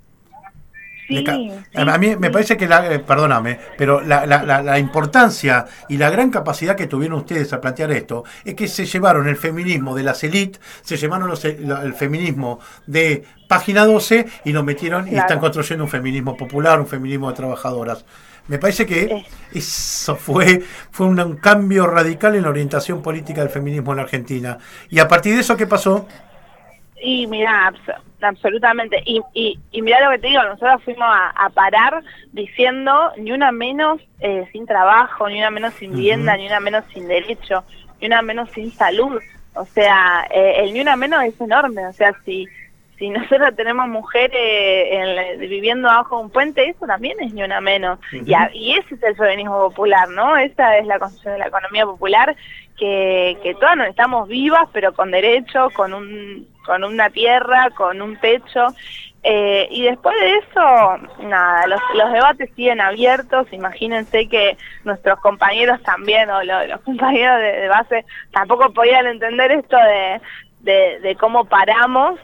Speaker 9: Sí,
Speaker 2: a mí me parece que, perdóname, pero la importancia y la gran capacidad que tuvieron ustedes a plantear esto es que se llevaron el feminismo de las élites, se llevaron el feminismo de Página 12 y lo metieron y están construyendo un feminismo popular, un feminismo de trabajadoras. Me parece que eso fue un cambio radical en la orientación política del feminismo en la Argentina. Y a partir de eso, ¿qué pasó?
Speaker 9: Y mira, absolutamente. Y mira lo que te digo, nosotros fuimos a parar diciendo ni una menos sin trabajo, ni una menos sin vivienda, ni una menos sin derecho, ni una menos sin salud. O sea, el ni una menos es enorme. O sea, si nosotros tenemos mujeres viviendo bajo un puente, eso también es ni una menos. Y ese es el feminismo popular, ¿no? Esa es la construcción de la economía popular, que todas nos estamos vivas, pero con derecho, con una tierra, con un techo. Y después de eso, nada, los debates siguen abiertos. Imagínense que nuestros compañeros también, o los compañeros de base, tampoco podían entender esto de cómo paramos,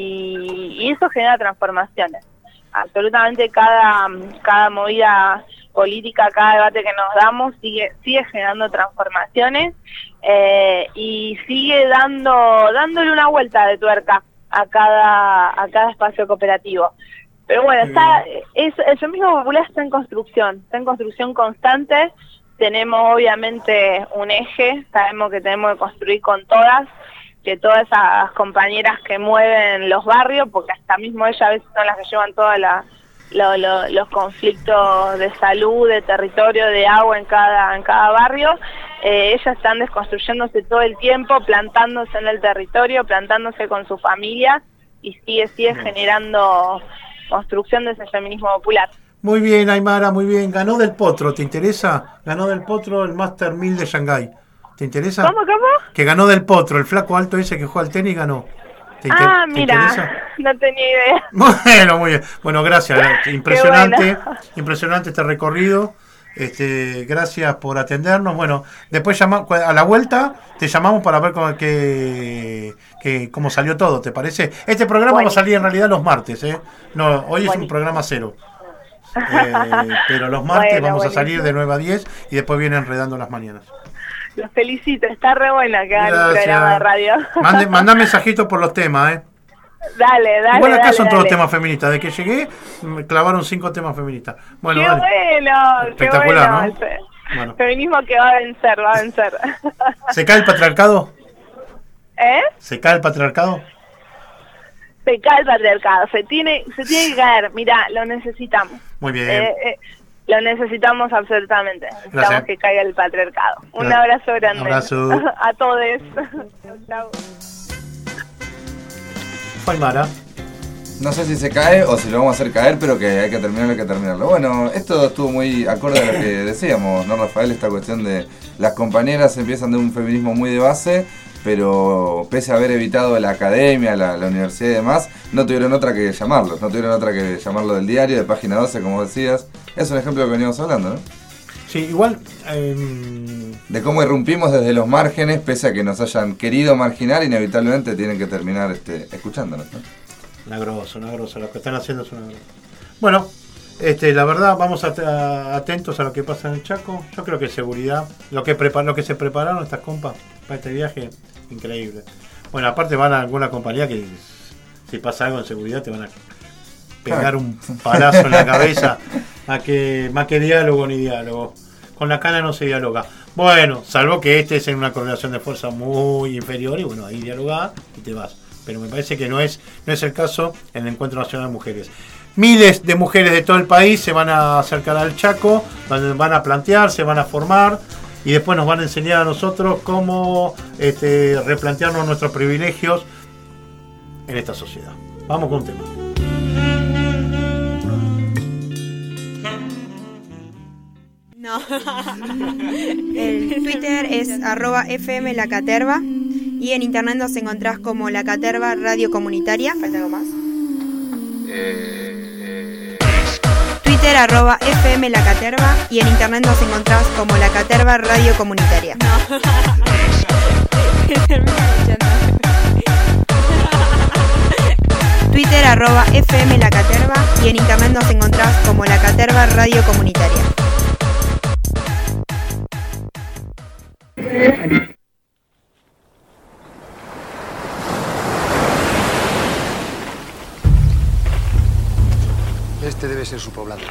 Speaker 9: y eso genera transformaciones. Absolutamente cada movida política, cada debate que nos damos sigue generando transformaciones, y sigue dándole una vuelta de tuerca a cada espacio cooperativo. Pero bueno, el feminismo popular está en construcción constante. Tenemos obviamente un eje, sabemos que tenemos que construir con todas, que todas esas compañeras que mueven los barrios, porque hasta mismo ellas a veces son las que llevan todos los conflictos de salud, de territorio, de agua en cada barrio, ellas están desconstruyéndose todo el tiempo, plantándose en el territorio, plantándose con su familia, y sigue generando construcción de ese feminismo popular.
Speaker 2: Muy bien, Aymara, muy bien. Ganó Del Potro, ¿te interesa? Ganó Del Potro el Master 1000 de Shanghái. ¿Te interesa?
Speaker 9: ¿Cómo?
Speaker 2: Que ganó Del Potro, el flaco alto ese que juega al tenis ganó.
Speaker 9: Mira,
Speaker 2: interesa?
Speaker 9: No tenía idea.
Speaker 2: Bueno, muy bien. Bueno, gracias. Impresionante,
Speaker 9: bueno.
Speaker 2: Impresionante este recorrido. Gracias por atendernos. Bueno, después a la vuelta te llamamos para ver cómo salió todo, ¿te parece? Este programa va a salir en realidad los martes, ¿eh? No, hoy es un programa cero. Pero los martes vamos a salir de 9 a 10 y después viene Enredando las mañanas.
Speaker 9: Los felicito, está re buena que hagan un programa de radio.
Speaker 2: Mandá mensajitos por los temas, ¿eh?
Speaker 9: Dale.
Speaker 2: Igual acá son todos temas feministas. De que llegué, me clavaron 5 temas feministas. Bueno,
Speaker 9: qué
Speaker 2: dale.
Speaker 9: Bueno,
Speaker 2: espectacular,
Speaker 9: qué bueno.
Speaker 2: ¿no? Bueno.
Speaker 9: Feminismo que va a vencer.
Speaker 2: ¿Se cae el patriarcado?
Speaker 9: ¿Eh?
Speaker 2: ¿Se cae el patriarcado?
Speaker 9: Se cae el patriarcado, se tiene que caer. Mirá, lo necesitamos.
Speaker 2: Muy bien.
Speaker 9: Lo necesitamos absolutamente. Necesitamos
Speaker 2: Gracias.
Speaker 9: que caiga el patriarcado. Un abrazo grande.
Speaker 2: Un abrazo.
Speaker 9: A todos. Chao.
Speaker 2: Aymara.
Speaker 3: No sé si se cae o si lo vamos a hacer caer, pero que hay que terminarlo. Bueno, esto estuvo muy acorde a lo que decíamos, ¿no, Rafael? Esta cuestión de las compañeras empiezan de un feminismo muy de base, pero pese a haber evitado la academia, la universidad y demás, no tuvieron otra que llamarlos, del diario, de Página 12, como decías. Es un ejemplo de lo que veníamos hablando, ¿no?
Speaker 2: Sí, igual...
Speaker 3: De cómo irrumpimos desde los márgenes, pese a que nos hayan querido marginar, inevitablemente tienen que terminar escuchándonos, ¿no?
Speaker 2: Una grosa, lo que están haciendo es una grosa. Bueno, la verdad, vamos atentos a lo que pasa en el Chaco. Yo creo que seguridad, lo que se prepararon estas compas para este viaje, increíble. Bueno, aparte van a alguna compañía que si pasa algo en seguridad te van a pegar un palazo en la cabeza. Más que diálogo ni diálogo. Con la cana no se dialoga. Bueno, salvo que es en una correlación de fuerza muy inferior y bueno, ahí dialogás y te vas. Pero me parece que no es el caso en el Encuentro Nacional de Mujeres. Miles de mujeres de todo el país se van a acercar al Chaco, van a plantear, se van a formar y después nos van a enseñar a nosotros cómo replantearnos nuestros privilegios en esta sociedad. Vamos con un tema.
Speaker 10: No. El Twitter es @fmlacaterva y en internet nos encontrás como La Caterva Radio Comunitaria. ¿Falta algo más? Twitter @fmlacaterva y en internet nos encontrás como La Caterva Radio Comunitaria. No. Twitter @fmlacaterva y en internet nos encontrás como La Caterva Radio Comunitaria.
Speaker 11: Este debe ser su poblado.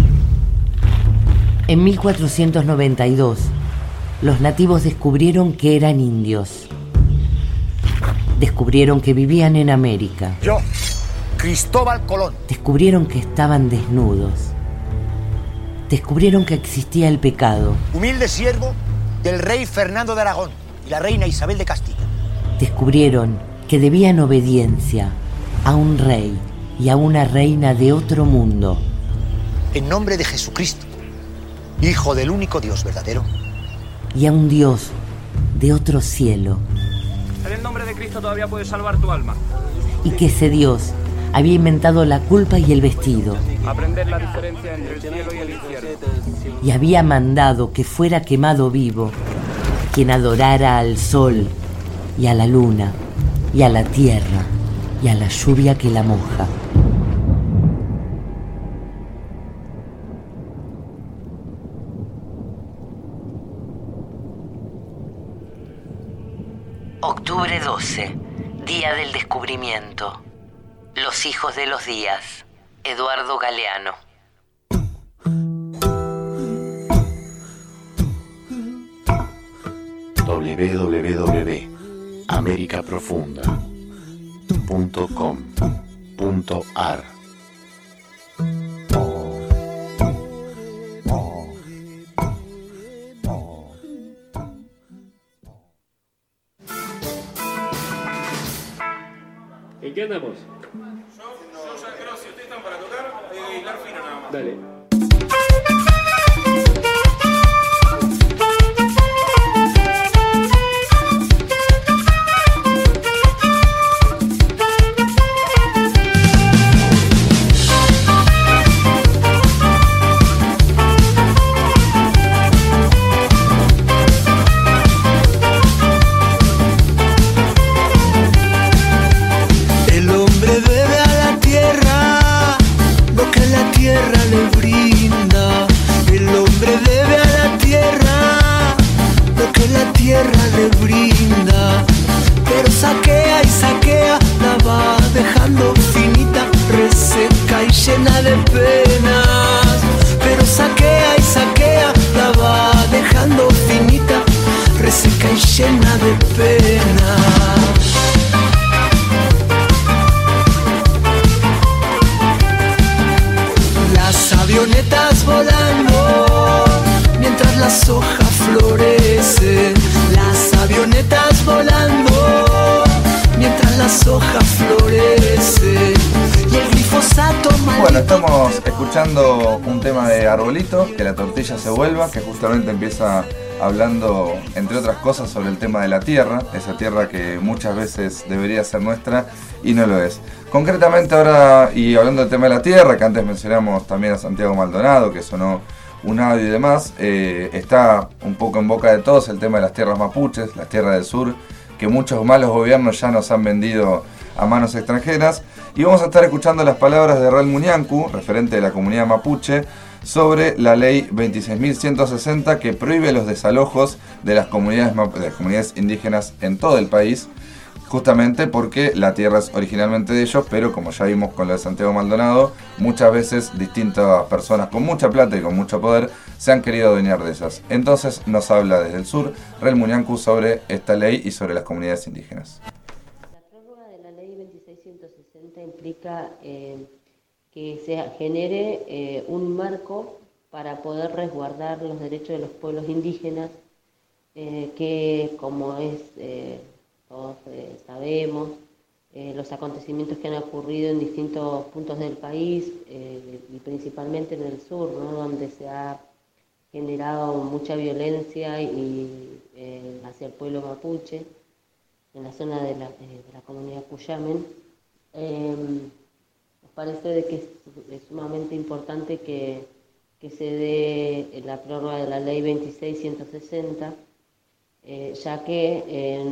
Speaker 12: En 1492, los nativos descubrieron que eran indios. Descubrieron que vivían en América.
Speaker 11: Yo, Cristóbal Colón.
Speaker 12: Descubrieron que estaban desnudos. Descubrieron que existía el pecado.
Speaker 11: Humilde siervo del rey Fernando de Aragón y la reina Isabel de Castilla.
Speaker 12: Descubrieron que debían obediencia a un rey y a una reina de otro mundo.
Speaker 11: En nombre de Jesucristo, Hijo del único Dios verdadero.
Speaker 12: Y a un Dios de otro cielo.
Speaker 13: En el nombre de Cristo todavía puedes salvar tu alma.
Speaker 12: Y que ese Dios había inventado la culpa y el vestido.
Speaker 13: Aprender la diferencia entre el cielo y el infierno.
Speaker 12: Y había mandado que fuera quemado vivo quien adorara al sol y a la luna y a la tierra y a la lluvia que la moja. Octubre 12, Día del Descubrimiento. Los hijos de los días. Eduardo Galeano.
Speaker 14: www.aporta.org.ar americaprofunda.com.ar.
Speaker 8: ¿En qué andamos?
Speaker 13: Yo ya creo, si ustedes están para tocar, hilar fino nada más.
Speaker 8: Dale.
Speaker 3: Un tema de Arbolito, que la tortilla se vuelva, que justamente empieza hablando, entre otras cosas, sobre el tema de la tierra, esa tierra que muchas veces debería ser nuestra y no lo es. Concretamente ahora, y hablando del tema de la tierra, que antes mencionamos también a Santiago Maldonado, que sonó un audio y demás, está un poco en boca de todos el tema de las tierras mapuches, las tierras del sur, que muchos malos gobiernos ya nos han vendido a manos extranjeras. Y vamos a estar escuchando las palabras de Rael Muñancu, referente de la comunidad mapuche, sobre la ley 26.160 que prohíbe los desalojos de las comunidades indígenas en todo el país, justamente porque la tierra es originalmente de ellos, pero como ya vimos con lo de Santiago Maldonado, muchas veces distintas personas con mucha plata y con mucho poder se han querido adueñar de esas. Entonces nos habla desde el sur Rael Muñancu sobre esta ley y sobre las comunidades indígenas.
Speaker 15: Implica que se genere un marco para poder resguardar los derechos de los pueblos indígenas, que como todos sabemos, los acontecimientos que han ocurrido en distintos puntos del país y principalmente en el sur, ¿no?, donde se ha generado mucha violencia hacia el pueblo mapuche, en la zona de la comunidad Cuyamen. Nos parece de que es sumamente importante que se dé la prórroga de la ley 26.160, ya que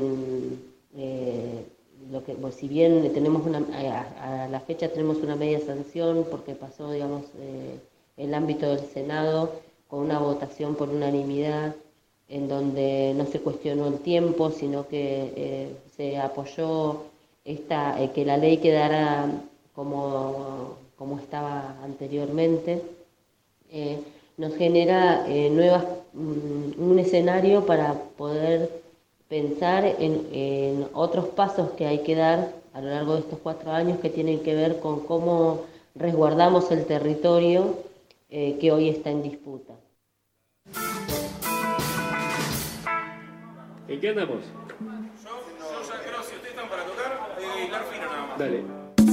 Speaker 15: si bien tenemos a la fecha tenemos una media sanción porque pasó, digamos, el ámbito del Senado con una votación por unanimidad en donde no se cuestionó el tiempo, sino que se apoyó que la ley quedara como estaba anteriormente, nos genera un escenario para poder pensar en otros pasos que hay que dar a lo largo de estos 4 años que tienen que ver con cómo resguardamos el territorio que hoy está en disputa.
Speaker 8: ¿En qué andamos?
Speaker 13: Yo ya creo, si ustedes están para tocar, hilar fino nada más.
Speaker 8: Dale.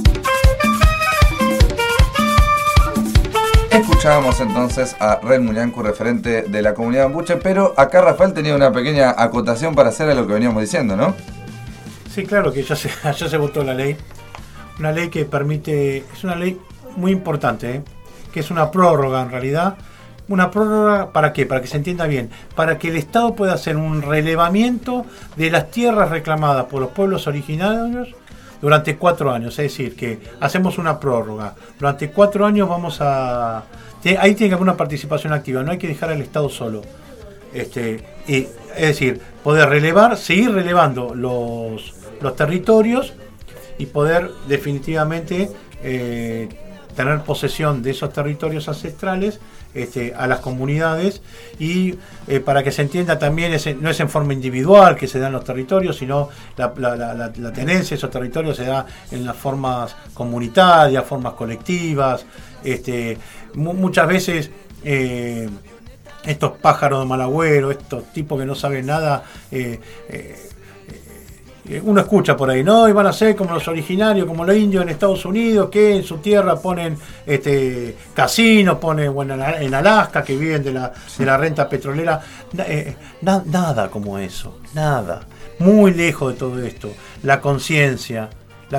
Speaker 3: Escuchábamos entonces a Rael Muñancu, referente de la comunidad mapuche, pero acá Rafael tenía una pequeña acotación para hacer a lo que veníamos diciendo, ¿no?
Speaker 2: Sí, claro, que ya se votó la ley. Una ley que permite, es una ley muy importante, que es una prórroga en realidad. Una prórroga, ¿para qué? Para que se entienda bien, para que el Estado pueda hacer un relevamiento de las tierras reclamadas por los pueblos originarios durante 4 años. Es decir, que hacemos una prórroga. Durante 4 años ahí tiene que haber una participación activa, no hay que dejar al Estado solo. Es decir, poder seguir relevando los territorios y poder definitivamente tener posesión de esos territorios ancestrales a las comunidades, y para que se entienda también, no es en forma individual que se da en los territorios, sino la tenencia de esos territorios se da en las formas comunitarias, formas colectivas. Muchas veces estos pájaros de mal agüero, estos tipos que no saben nada, uno escucha por ahí, ¿no? Y van a ser como los originarios, como los indios en Estados Unidos, que en su tierra ponen casinos, ponen, bueno, en Alaska, que viven de la renta petrolera. Nada como eso, nada. Muy lejos de todo esto. La conciencia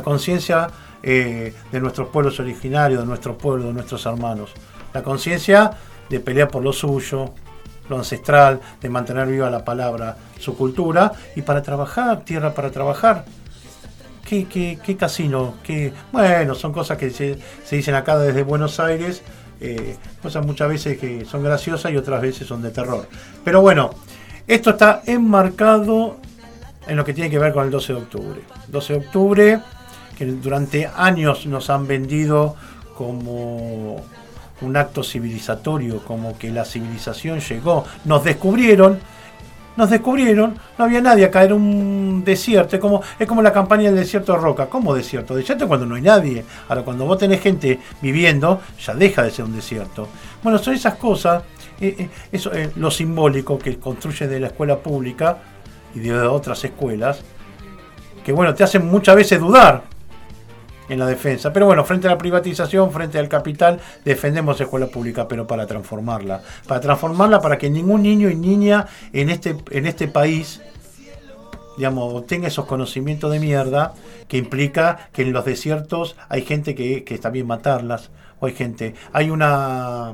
Speaker 2: de nuestros pueblos originarios, de nuestros pueblos, de nuestros hermanos. La conciencia de pelear por lo suyo, lo ancestral, de mantener viva la palabra, su cultura, y para trabajar, tierra para trabajar. ¿Qué casino? Bueno, son cosas que se dicen acá desde Buenos Aires, cosas muchas veces que son graciosas y otras veces son de terror. Pero bueno, esto está enmarcado en lo que tiene que ver con el 12 de octubre. 12 de octubre, que durante años nos han vendido como un acto civilizatorio, como que la civilización llegó, nos descubrieron, no había nadie acá, era un desierto, es como la campaña del desierto de Roca. ¿Cómo desierto? Desierto cuando no hay nadie. Ahora, cuando vos tenés gente viviendo, ya deja de ser un desierto. Bueno, son esas cosas, eso, lo simbólico que construye de la escuela pública y de otras escuelas, que bueno, te hacen muchas veces dudar en la defensa, pero bueno, frente a la privatización, frente al capital, defendemos la escuela pública, pero para transformarla para que ningún niño y niña en este país, digamos, tenga esos conocimientos de mierda, que implica que en los desiertos hay gente que está bien matarlas, o hay una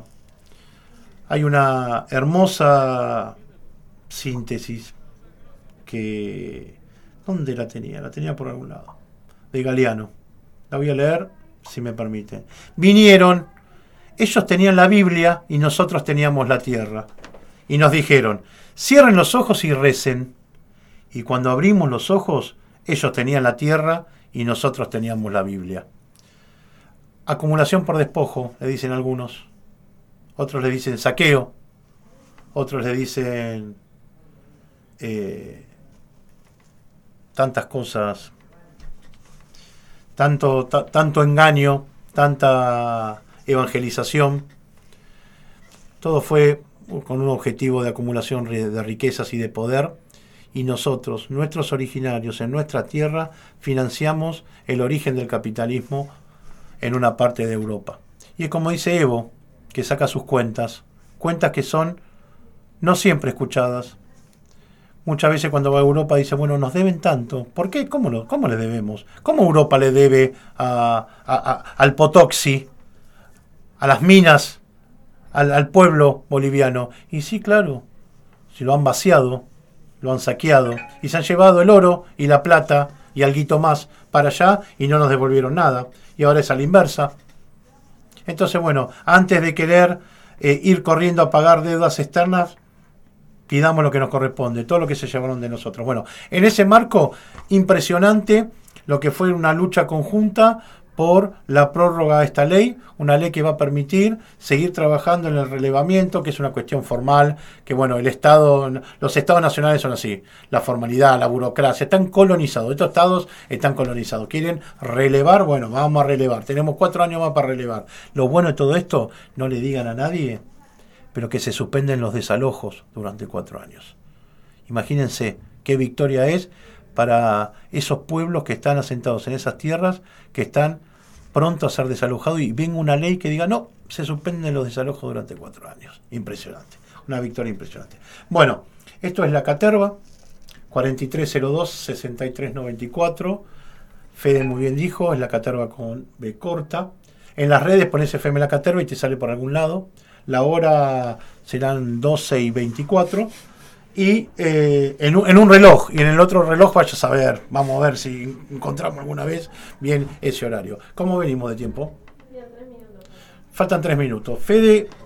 Speaker 2: hermosa síntesis que, ¿dónde la tenía? La tenía por algún lado, de Galeano. La voy a leer, si me permite. Vinieron, ellos tenían la Biblia y nosotros teníamos la tierra. Y nos dijeron, cierren los ojos y recen. Y cuando abrimos los ojos, ellos tenían la tierra y nosotros teníamos la Biblia. Acumulación por despojo, le dicen algunos. Otros le dicen saqueo. Otros le dicen tantas cosas. Tanto engaño, tanta evangelización. Todo fue con un objetivo de acumulación de riquezas y de poder. Y nosotros, nuestros originarios en nuestra tierra, financiamos el origen del capitalismo en una parte de Europa. Y es como dice Evo, que saca sus cuentas que son no siempre escuchadas. Muchas veces cuando va a Europa dice, bueno, nos deben tanto. ¿Por qué? ¿Cómo le debemos? ¿Cómo Europa le debe al Potoxi, a las minas, al pueblo boliviano? Y sí, claro, si lo han vaciado, lo han saqueado, y se han llevado el oro y la plata y alguito más para allá y no nos devolvieron nada. Y ahora es a la inversa. Entonces, bueno, antes de querer ir corriendo a pagar deudas externas, pidamos lo que nos corresponde, todo lo que se llevaron de nosotros. Bueno, en ese marco, impresionante lo que fue una lucha conjunta por la prórroga de esta ley, una ley que va a permitir seguir trabajando en el relevamiento, que es una cuestión formal, que bueno, los estados nacionales son así, la formalidad, la burocracia, están colonizados, estos estados están colonizados, quieren relevar, bueno, vamos a relevar, tenemos 4 años más para relevar. Lo bueno de todo esto, no le digan a nadie, pero que se suspenden los desalojos durante 4 años. Imagínense qué victoria es para esos pueblos que están asentados en esas tierras, que están prontos a ser desalojados, y venga una ley que diga, no, se suspenden los desalojos durante 4 años. Impresionante, una victoria impresionante. Bueno, esto es La Caterva, 4302-6394. Fede muy bien dijo, es La Caterva con B corta. En las redes pones FM La Caterva y te sale por algún lado. La hora serán 12:24. Y en un reloj, y en el otro reloj vayas a ver, vamos a ver si encontramos alguna vez bien ese horario. ¿Cómo venimos de tiempo? Faltan 3 minutos. Fede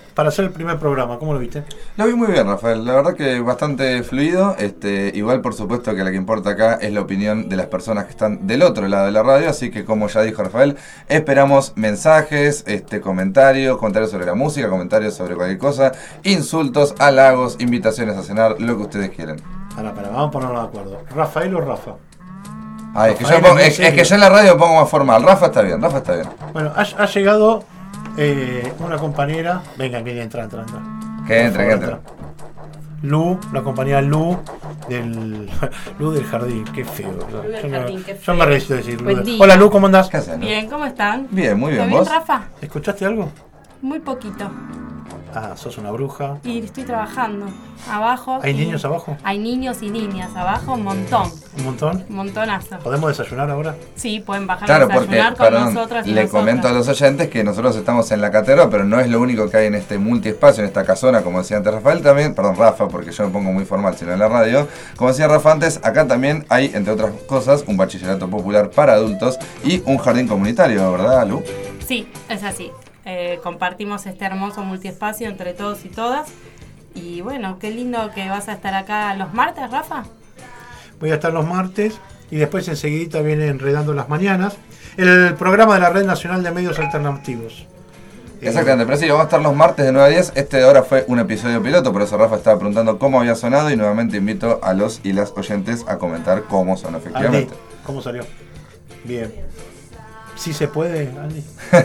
Speaker 2: para hacer el primer programa. ¿Cómo lo viste?
Speaker 3: Lo vi muy bien, Rafael. La verdad que bastante fluido. Igual, por supuesto, que lo que importa acá es la opinión de las personas que están del otro lado de la radio. Así que, como ya dijo Rafael, esperamos mensajes, comentarios sobre la música, comentarios sobre cualquier cosa, insultos, halagos, invitaciones a cenar, lo que ustedes quieran.
Speaker 2: Para, vamos a ponernos de acuerdo. ¿Rafael o Rafa?
Speaker 3: Es que yo en la radio me pongo más formal. Rafa está bien.
Speaker 2: Bueno, ha llegado una compañera. Venga, entra.
Speaker 3: Que entre.
Speaker 2: Lu, la compañera Lu del jardín. Qué feo. Yo me resisto a decir Lu. Hola Lu, ¿cómo andás?
Speaker 3: ¿Qué haces, Lu?
Speaker 16: Bien, ¿cómo están?
Speaker 3: Bien, muy bien.
Speaker 16: ¿Todo
Speaker 3: ¿Vos?
Speaker 16: bien, Rafa?
Speaker 2: ¿Escuchaste algo?
Speaker 16: Muy poquito.
Speaker 2: Ah, sos una bruja.
Speaker 16: Y estoy trabajando. Abajo.
Speaker 2: ¿Hay niños abajo?
Speaker 16: Hay niños y niñas abajo, un montón.
Speaker 2: ¿Un montón?
Speaker 16: Un montonazo.
Speaker 2: ¿Podemos desayunar ahora?
Speaker 16: Sí, pueden bajar
Speaker 3: Claro,
Speaker 16: a desayunar
Speaker 3: porque,
Speaker 16: con nosotras y
Speaker 3: le
Speaker 16: nosotras.
Speaker 3: comento a los oyentes que nosotros estamos en la caterva, pero no es lo único que hay en este multiespacio, en esta casona, como decía antes Rafael, también, perdón, Rafa, porque yo me pongo muy formal, sino en la radio. Como decía Rafa antes, acá también hay, entre otras cosas, un bachillerato popular para adultos y un jardín comunitario, ¿verdad, Lu?
Speaker 16: Sí, es así. Compartimos este hermoso multiespacio entre todos y todas. Y bueno, qué lindo que vas a estar acá los martes, Rafa.
Speaker 2: Voy a estar los martes y después enseguidita viene Enredando las Mañanas, el programa de la Red Nacional de Medios Alternativos.
Speaker 3: Exactamente, pero sí, vamos a estar los martes de 9 a 10. Este de ahora fue un episodio piloto, por eso Rafa estaba preguntando cómo había sonado y nuevamente invito a los y las oyentes a comentar cómo sonó efectivamente.
Speaker 2: Andy, ¿cómo salió? Bien. ¿Sí se puede, Andy?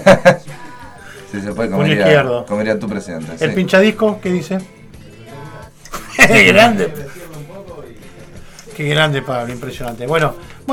Speaker 3: Sí se puede, comería tu presidente.
Speaker 2: ¿El
Speaker 3: sí.
Speaker 2: pinchadisco qué dice? ¡Qué grande! Qué grande, Pablo, impresionante. Bueno,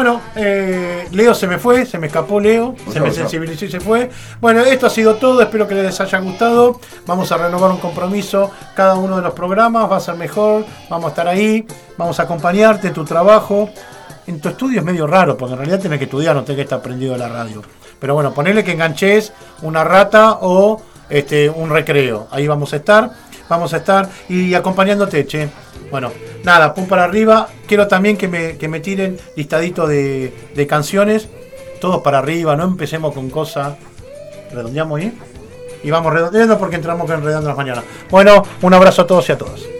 Speaker 2: Leo se me escapó Leo, se me sensibilizó y se fue. Bueno, esto ha sido todo, espero que les haya gustado. Vamos a renovar un compromiso, cada uno de los programas va a ser mejor, vamos a estar ahí, vamos a acompañarte en tu trabajo. En tu estudio es medio raro, porque en realidad tenés que estudiar, no tenés que estar prendido a la radio. Pero bueno, ponele que enganches una rata o un recreo. Ahí vamos a estar y acompañándote, che. Bueno, nada, pum para arriba. Quiero también que me tiren listadito de canciones. Todos para arriba, no empecemos con cosas. Redondeamos ahí. Y vamos redondeando porque entramos con Enredando las Mañanas. Bueno, un abrazo a todos y a todas.